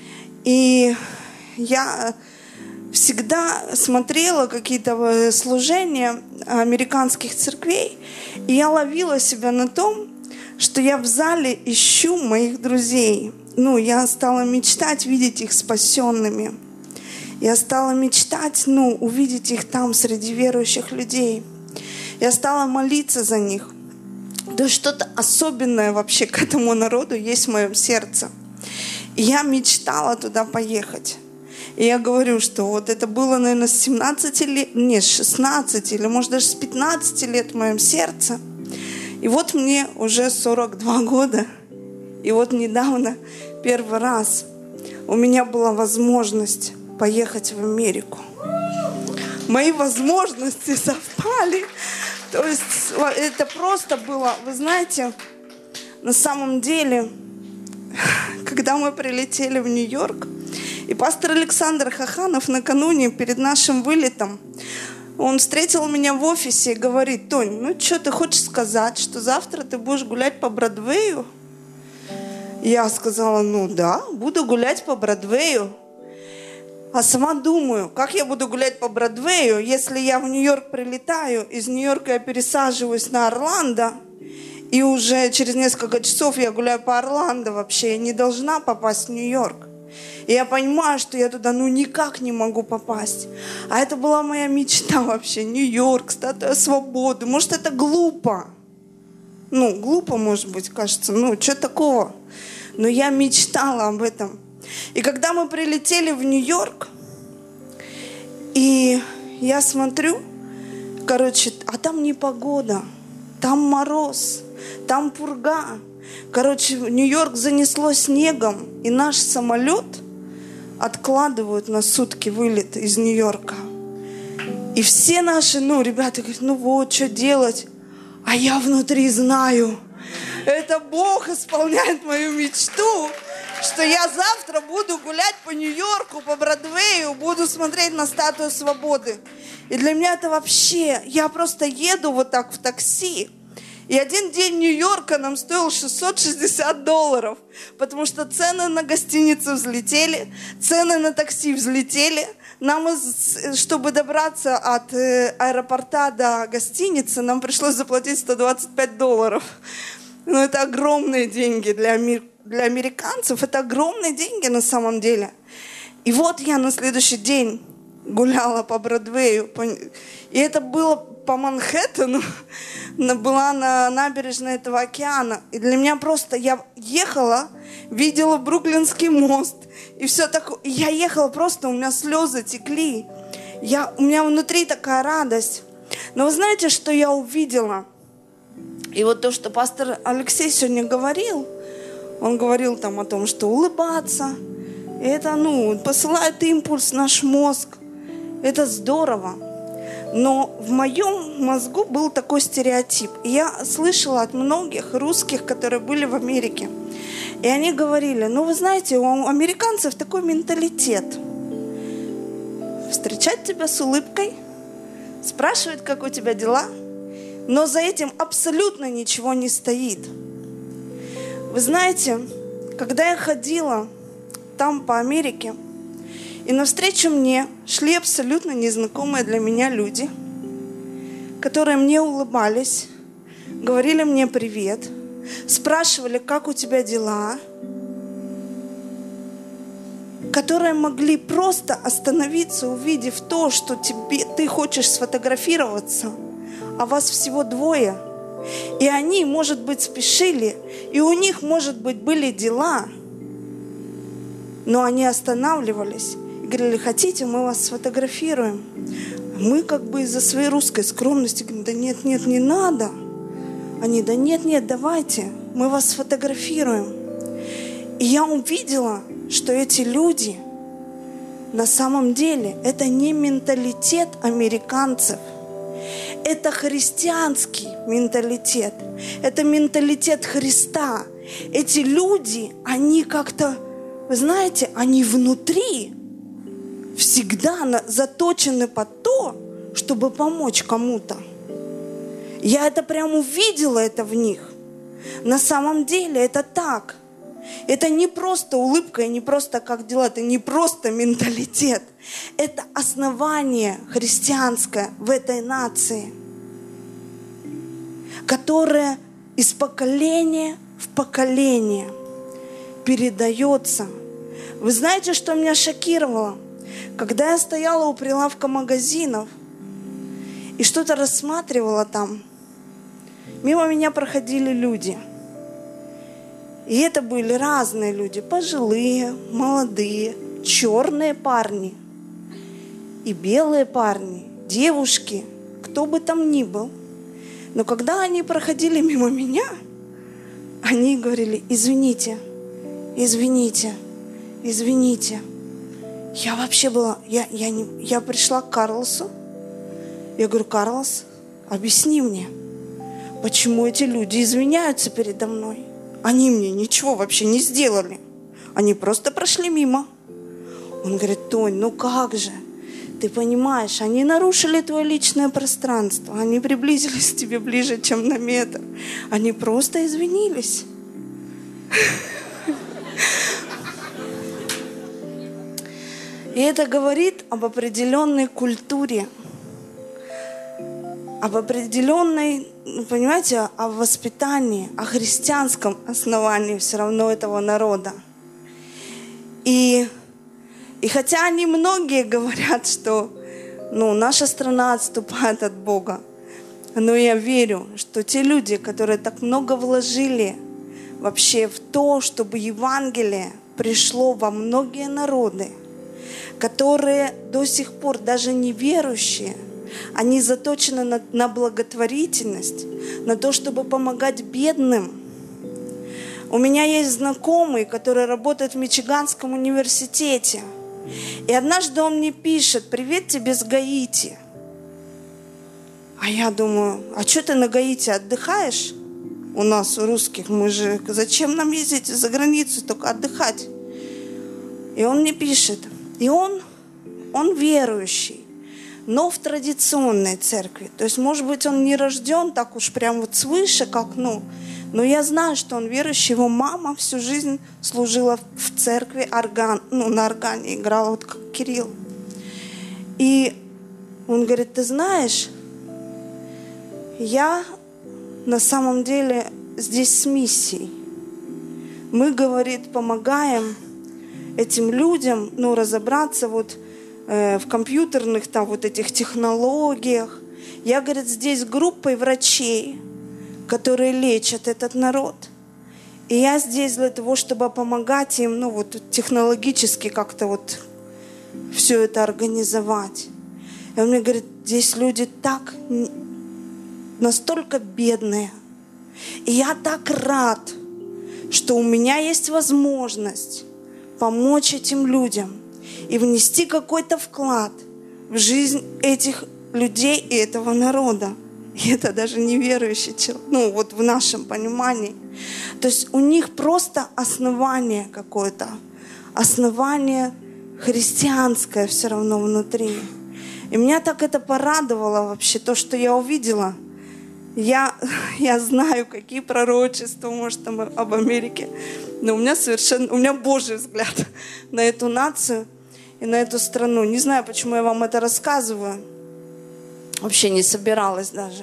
B: и я всегда смотрела какие-то служения американских церквей, и я ловила себя на том, что я в зале ищу моих друзей. Я стала мечтать видеть их спасенными. Я стала мечтать, увидеть их там среди верующих людей. Я стала молиться за них. Да что-то особенное вообще к этому народу есть в моем сердце. И я мечтала туда поехать. И я говорю, что вот это было, наверное, с 17 лет, с 16 или, может, даже с 15 лет в моем сердце. И вот мне уже 42 года. И вот недавно, первый раз, у меня была возможность поехать в Америку. Мои возможности совпали. То есть это просто было, вы знаете, на самом деле, когда мы прилетели в Нью-Йорк, и пастор Александр Хаханов накануне перед нашим вылетом, он встретил меня в офисе и говорит: Тонь, что ты хочешь сказать, что завтра ты будешь гулять по Бродвею? Я сказала: да, буду гулять по Бродвею. А сама думаю, как я буду гулять по Бродвею, если я в Нью-Йорк прилетаю, из Нью-Йорка я пересаживаюсь на Орландо, и уже через несколько часов я гуляю по Орландо вообще. Я не должна попасть в Нью-Йорк. И я понимаю, что я туда никак не могу попасть. А это была моя мечта вообще. Нью-Йорк, Статуя Свободы. Может, это глупо? Глупо, может быть, кажется. Что такого? Но я мечтала об этом. И когда мы прилетели в Нью-Йорк, и я смотрю, а там непогода, там мороз, там пурга. Нью-Йорк занесло снегом, и наш самолет откладывают на сутки вылет из Нью-Йорка. И все наши, ребята говорят, что делать? А я внутри знаю, это Бог исполняет мою мечту, что я завтра буду гулять по Нью-Йорку, по Бродвею, буду смотреть на Статую Свободы. И для меня это вообще, я просто еду вот так в такси. И один день Нью-Йорка нам стоил $660, потому что цены на гостиницы взлетели, цены на такси взлетели. Нам, чтобы добраться от аэропорта до гостиницы, нам пришлось заплатить $125. Это огромные деньги для американцев, это огромные деньги на самом деле. И вот я на следующий день гуляла по Бродвею, и это было по Манхэттену, была на набережной этого океана. И для меня просто, я ехала, видела Бруклинский мост, и все такое. Я ехала просто, у меня слезы текли. У меня внутри такая радость. Но вы знаете, что я увидела? И вот то, что пастор Алексей сегодня говорил, он говорил там о том, что улыбаться, и это, посылает импульс в наш мозг. Это здорово. Но в моем мозгу был такой стереотип. И я слышала от многих русских, которые были в Америке. И они говорили, вы знаете, у американцев такой менталитет. Встречать тебя с улыбкой, спрашивать, как у тебя дела, но за этим абсолютно ничего не стоит. Вы знаете, когда я ходила там по Америке, и навстречу мне шли абсолютно незнакомые для меня люди, которые мне улыбались, говорили мне привет, спрашивали, как у тебя дела, которые могли просто остановиться, увидев то, что ты хочешь сфотографироваться, а вас всего двое. И они, может быть, спешили, и у них, может быть, были дела, но они останавливались и говорили, хотите, мы вас сфотографируем. Мы из-за своей русской скромности говорим, да нет, не надо. Они, да нет, давайте, мы вас сфотографируем. И я увидела, что эти люди, на самом деле, это не менталитет американцев. Это христианский менталитет. Это менталитет Христа. Эти люди, они как-то, вы знаете, они внутри всегда заточены под то, чтобы помочь кому-то. Я это прям увидела, это в них. На самом деле это так. Это не просто улыбка и не просто как дела, это не просто менталитет. Это основание христианское в этой нации, которое из поколения в поколение передается. Вы знаете, что меня шокировало? Когда я стояла у прилавка магазинов и что-то рассматривала там, мимо меня проходили люди. И это были разные люди, пожилые, молодые, черные парни и белые парни, девушки, кто бы там ни был. Но когда они проходили мимо меня, они говорили, извините. Я вообще была, я пришла к Карлосу, я говорю, Карлос, объясни мне, почему эти люди извиняются передо мной? Они мне ничего вообще не сделали. Они просто прошли мимо. Он говорит, Тонь, ну как же? Ты понимаешь, они нарушили твое личное пространство. Они приблизились к тебе ближе, чем на метр. Они просто извинились. И это говорит об определенной культуре, об определенной, понимаете, о воспитании, о христианском основании все равно этого народа. И хотя они многие говорят, что наша страна отступает от Бога, но я верю, что те люди, которые так много вложили вообще в то, чтобы Евангелие пришло во многие народы, которые до сих пор даже неверующие, они заточены на благотворительность, на то, чтобы помогать бедным. У меня есть знакомый, который работает в Мичиганском университете. И однажды он мне пишет: «Привет тебе с Гаити». А я думаю: а что ты на Гаити отдыхаешь? У нас, у русских, зачем нам ездить за границу, только отдыхать? И он мне пишет, и он верующий, но в традиционной церкви. То есть, может быть, он не рожден так уж прям вот свыше, как, но я знаю, что он верующий. Его мама всю жизнь служила в церкви, на органе играла, вот как Кирилл. И он говорит: ты знаешь, я на самом деле здесь с миссией. Мы, говорит, помогаем этим людям, разобраться в компьютерных там вот этих технологиях. Я, говорит, здесь группой врачей, которые лечат этот народ. И я здесь для того, чтобы помогать им, технологически как-то все это организовать. И он мне говорит: здесь люди настолько бедные. И я так рад, что у меня есть возможность помочь этим людям и внести какой-то вклад в жизнь этих людей и этого народа. И это даже неверующий человек, в нашем понимании. То есть у них просто основание какое-то, основание христианское все равно внутри. И меня так это порадовало вообще, то, что я увидела. Я знаю, какие пророчества, может, там об Америке, но у меня Божий взгляд на эту нацию и на эту страну. Не знаю, почему я вам это рассказываю. Вообще не собиралась даже.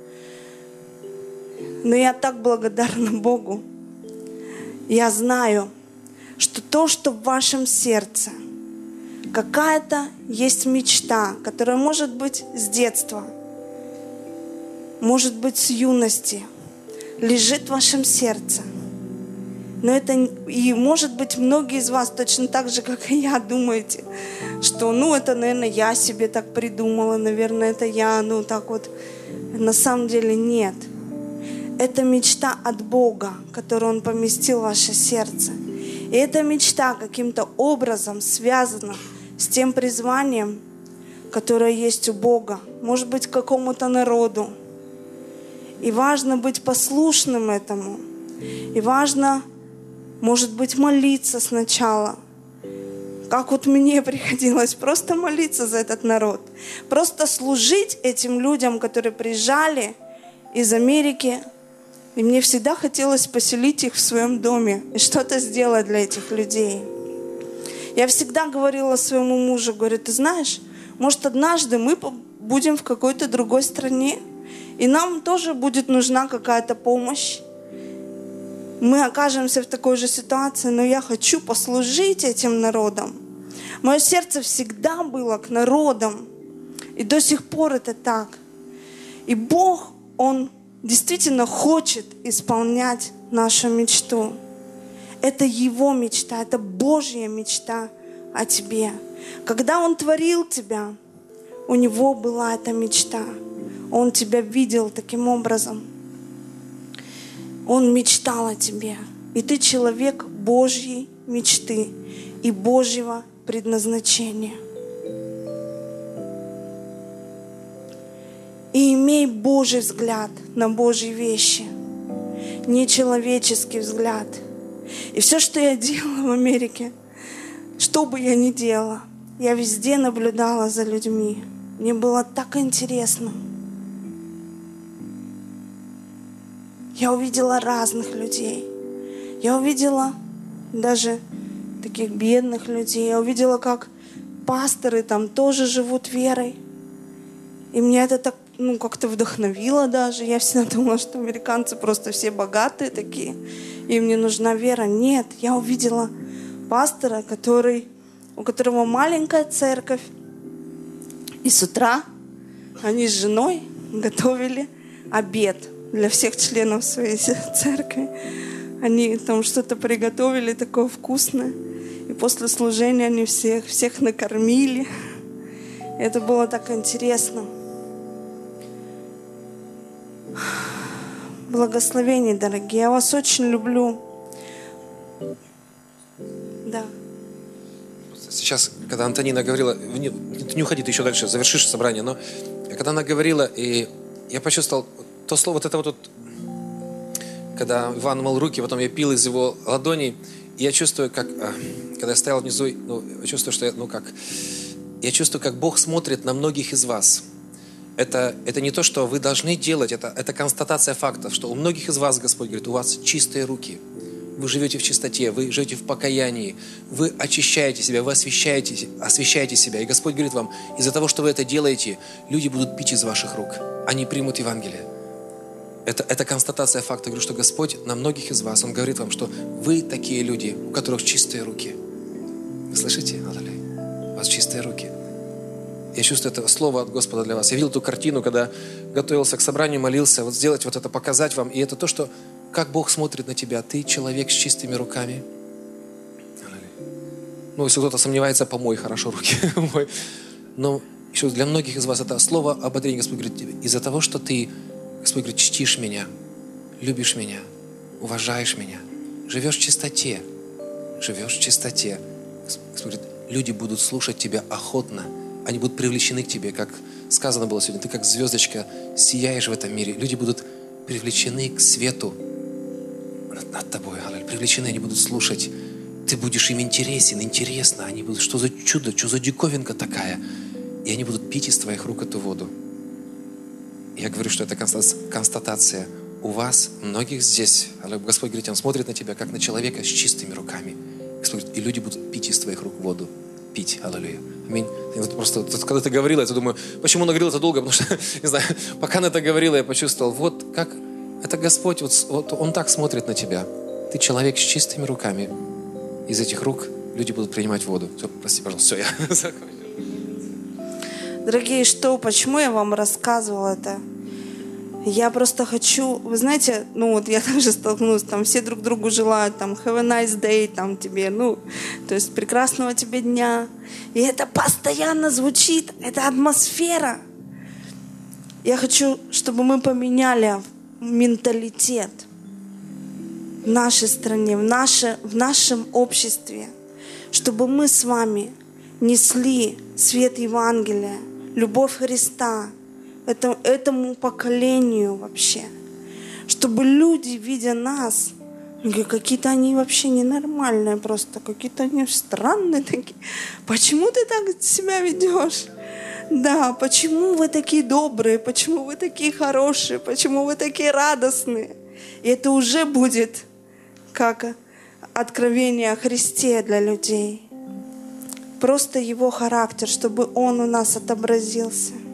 B: Но я так благодарна Богу. Я знаю, что то, что в вашем сердце, какая-то есть мечта, которая может быть с детства, может быть с юности, лежит в вашем сердце. Но это, и может быть, многие из вас точно так же, как и я, думаете, что, это, наверное, я себе так придумала, наверное, это я, так вот. На самом деле нет. Это мечта от Бога, которую Он поместил в ваше сердце. И эта мечта каким-то образом связана с тем призванием, которое есть у Бога. Может быть, к какому-то народу. И важно быть послушным этому. И важно, может быть, молиться сначала. Как мне приходилось просто молиться за этот народ. Просто служить этим людям, которые приезжали из Америки. И мне всегда хотелось поселить их в своем доме и что-то сделать для этих людей. Я всегда говорила своему мужу, говорю: ты знаешь, может, однажды мы будем в какой-то другой стране, и нам тоже будет нужна какая-то помощь. Мы окажемся в такой же ситуации, но я хочу послужить этим народам. Мое сердце всегда было к народам, и до сих пор это так. И Бог, Он действительно хочет исполнять нашу мечту. Это Его мечта, это Божья мечта о тебе. Когда Он творил тебя, у Него была эта мечта. Он тебя видел таким образом. Он мечтал о тебе. И ты человек Божьей мечты и Божьего предназначения. И имей Божий взгляд на Божьи вещи, не человеческий взгляд. И все, что я делала в Америке, что бы я ни делала, я везде наблюдала за людьми. Мне было так интересно. Я увидела разных людей. Я увидела даже таких бедных людей. Я увидела, как пасторы там тоже живут верой. И меня это так, как-то вдохновило даже. Я всегда думала, что американцы просто все богатые такие, им не нужна вера. Нет, я увидела пастора, у которого маленькая церковь. И с утра они с женой готовили обед для всех членов своей церкви. Они там что-то приготовили такое вкусное. И после служения они всех накормили. Это было так интересно. Благословений, дорогие. Я вас очень люблю. Да.
A: Сейчас, когда Антонина говорила, не уходи, ты еще дальше завершишь собрание, но когда она говорила, и я почувствовал то слово, вот это вот, когда Иван мыл руки, потом я пил из его ладоней, и я чувствую, как, когда я стоял внизу, я чувствую, что я чувствую, как Бог смотрит на многих из вас. Это не то, что вы должны делать, это констатация фактов, что у многих из вас, Господь говорит, у вас чистые руки. Вы живете в чистоте, вы живете в покаянии, вы очищаете себя, вы освящаете себя. И Господь говорит вам, из-за того, что вы это делаете, люди будут пить из ваших рук. Они примут Евангелие. Это констатация факта. Я говорю, что Господь на многих из вас, Он говорит вам, что вы такие люди, у которых чистые руки. Вы слышите? У вас чистые руки. Я чувствую это слово от Господа для вас. Я видел эту картину, когда готовился к собранию, молился, вот сделать вот это, показать вам. И это то, что как Бог смотрит на тебя. Ты человек с чистыми руками. Если кто-то сомневается, помой хорошо руки. Но еще для многих из вас это слово ободрения. Господь говорит, из-за того, что ты, Господь говорит, чтишь меня, любишь меня, уважаешь меня, живешь в чистоте. Господь говорит, люди будут слушать тебя охотно. Они будут привлечены к тебе, как сказано было сегодня. Ты как звездочка сияешь в этом мире. Люди будут привлечены к свету над тобой. Привлечены, они будут слушать. Ты будешь им интересно. Они будут, что за чудо, что за диковинка такая. И они будут пить из твоих рук эту воду. Я говорю, что это констатация. У вас, многих здесь, Господь говорит, Он смотрит на тебя, как на человека с чистыми руками. Господь говорит, и люди будут пить из твоих рук воду. Пить. Аллилуйя. Аминь. И вот просто, когда ты говорила, я думаю, почему он говорил это долго? Потому что, не знаю, пока она это говорила, я почувствовал, вот как это Господь, вот Он так смотрит на тебя. Ты человек с чистыми руками. Из этих рук люди будут принимать воду. Все, прости, пожалуйста, все, я закончил.
B: Дорогие, почему я вам рассказывала это? Я просто хочу, вы знаете, я также столкнулась, все друг другу желают, have a nice day, тебе, то есть прекрасного тебе дня. И это постоянно звучит, это атмосфера. Я хочу, чтобы мы поменяли менталитет в нашей стране, в нашем обществе, чтобы мы с вами несли свет Евангелия, любовь Христа, этому поколению вообще. Чтобы люди, видя нас, какие-то они вообще ненормальные просто, какие-то они странные такие. Почему ты так себя ведешь? Да, почему вы такие добрые, почему вы такие хорошие, почему вы такие радостные? И это уже будет как откровение о Христе для людей. Просто Его характер, чтобы Он у нас отобразился.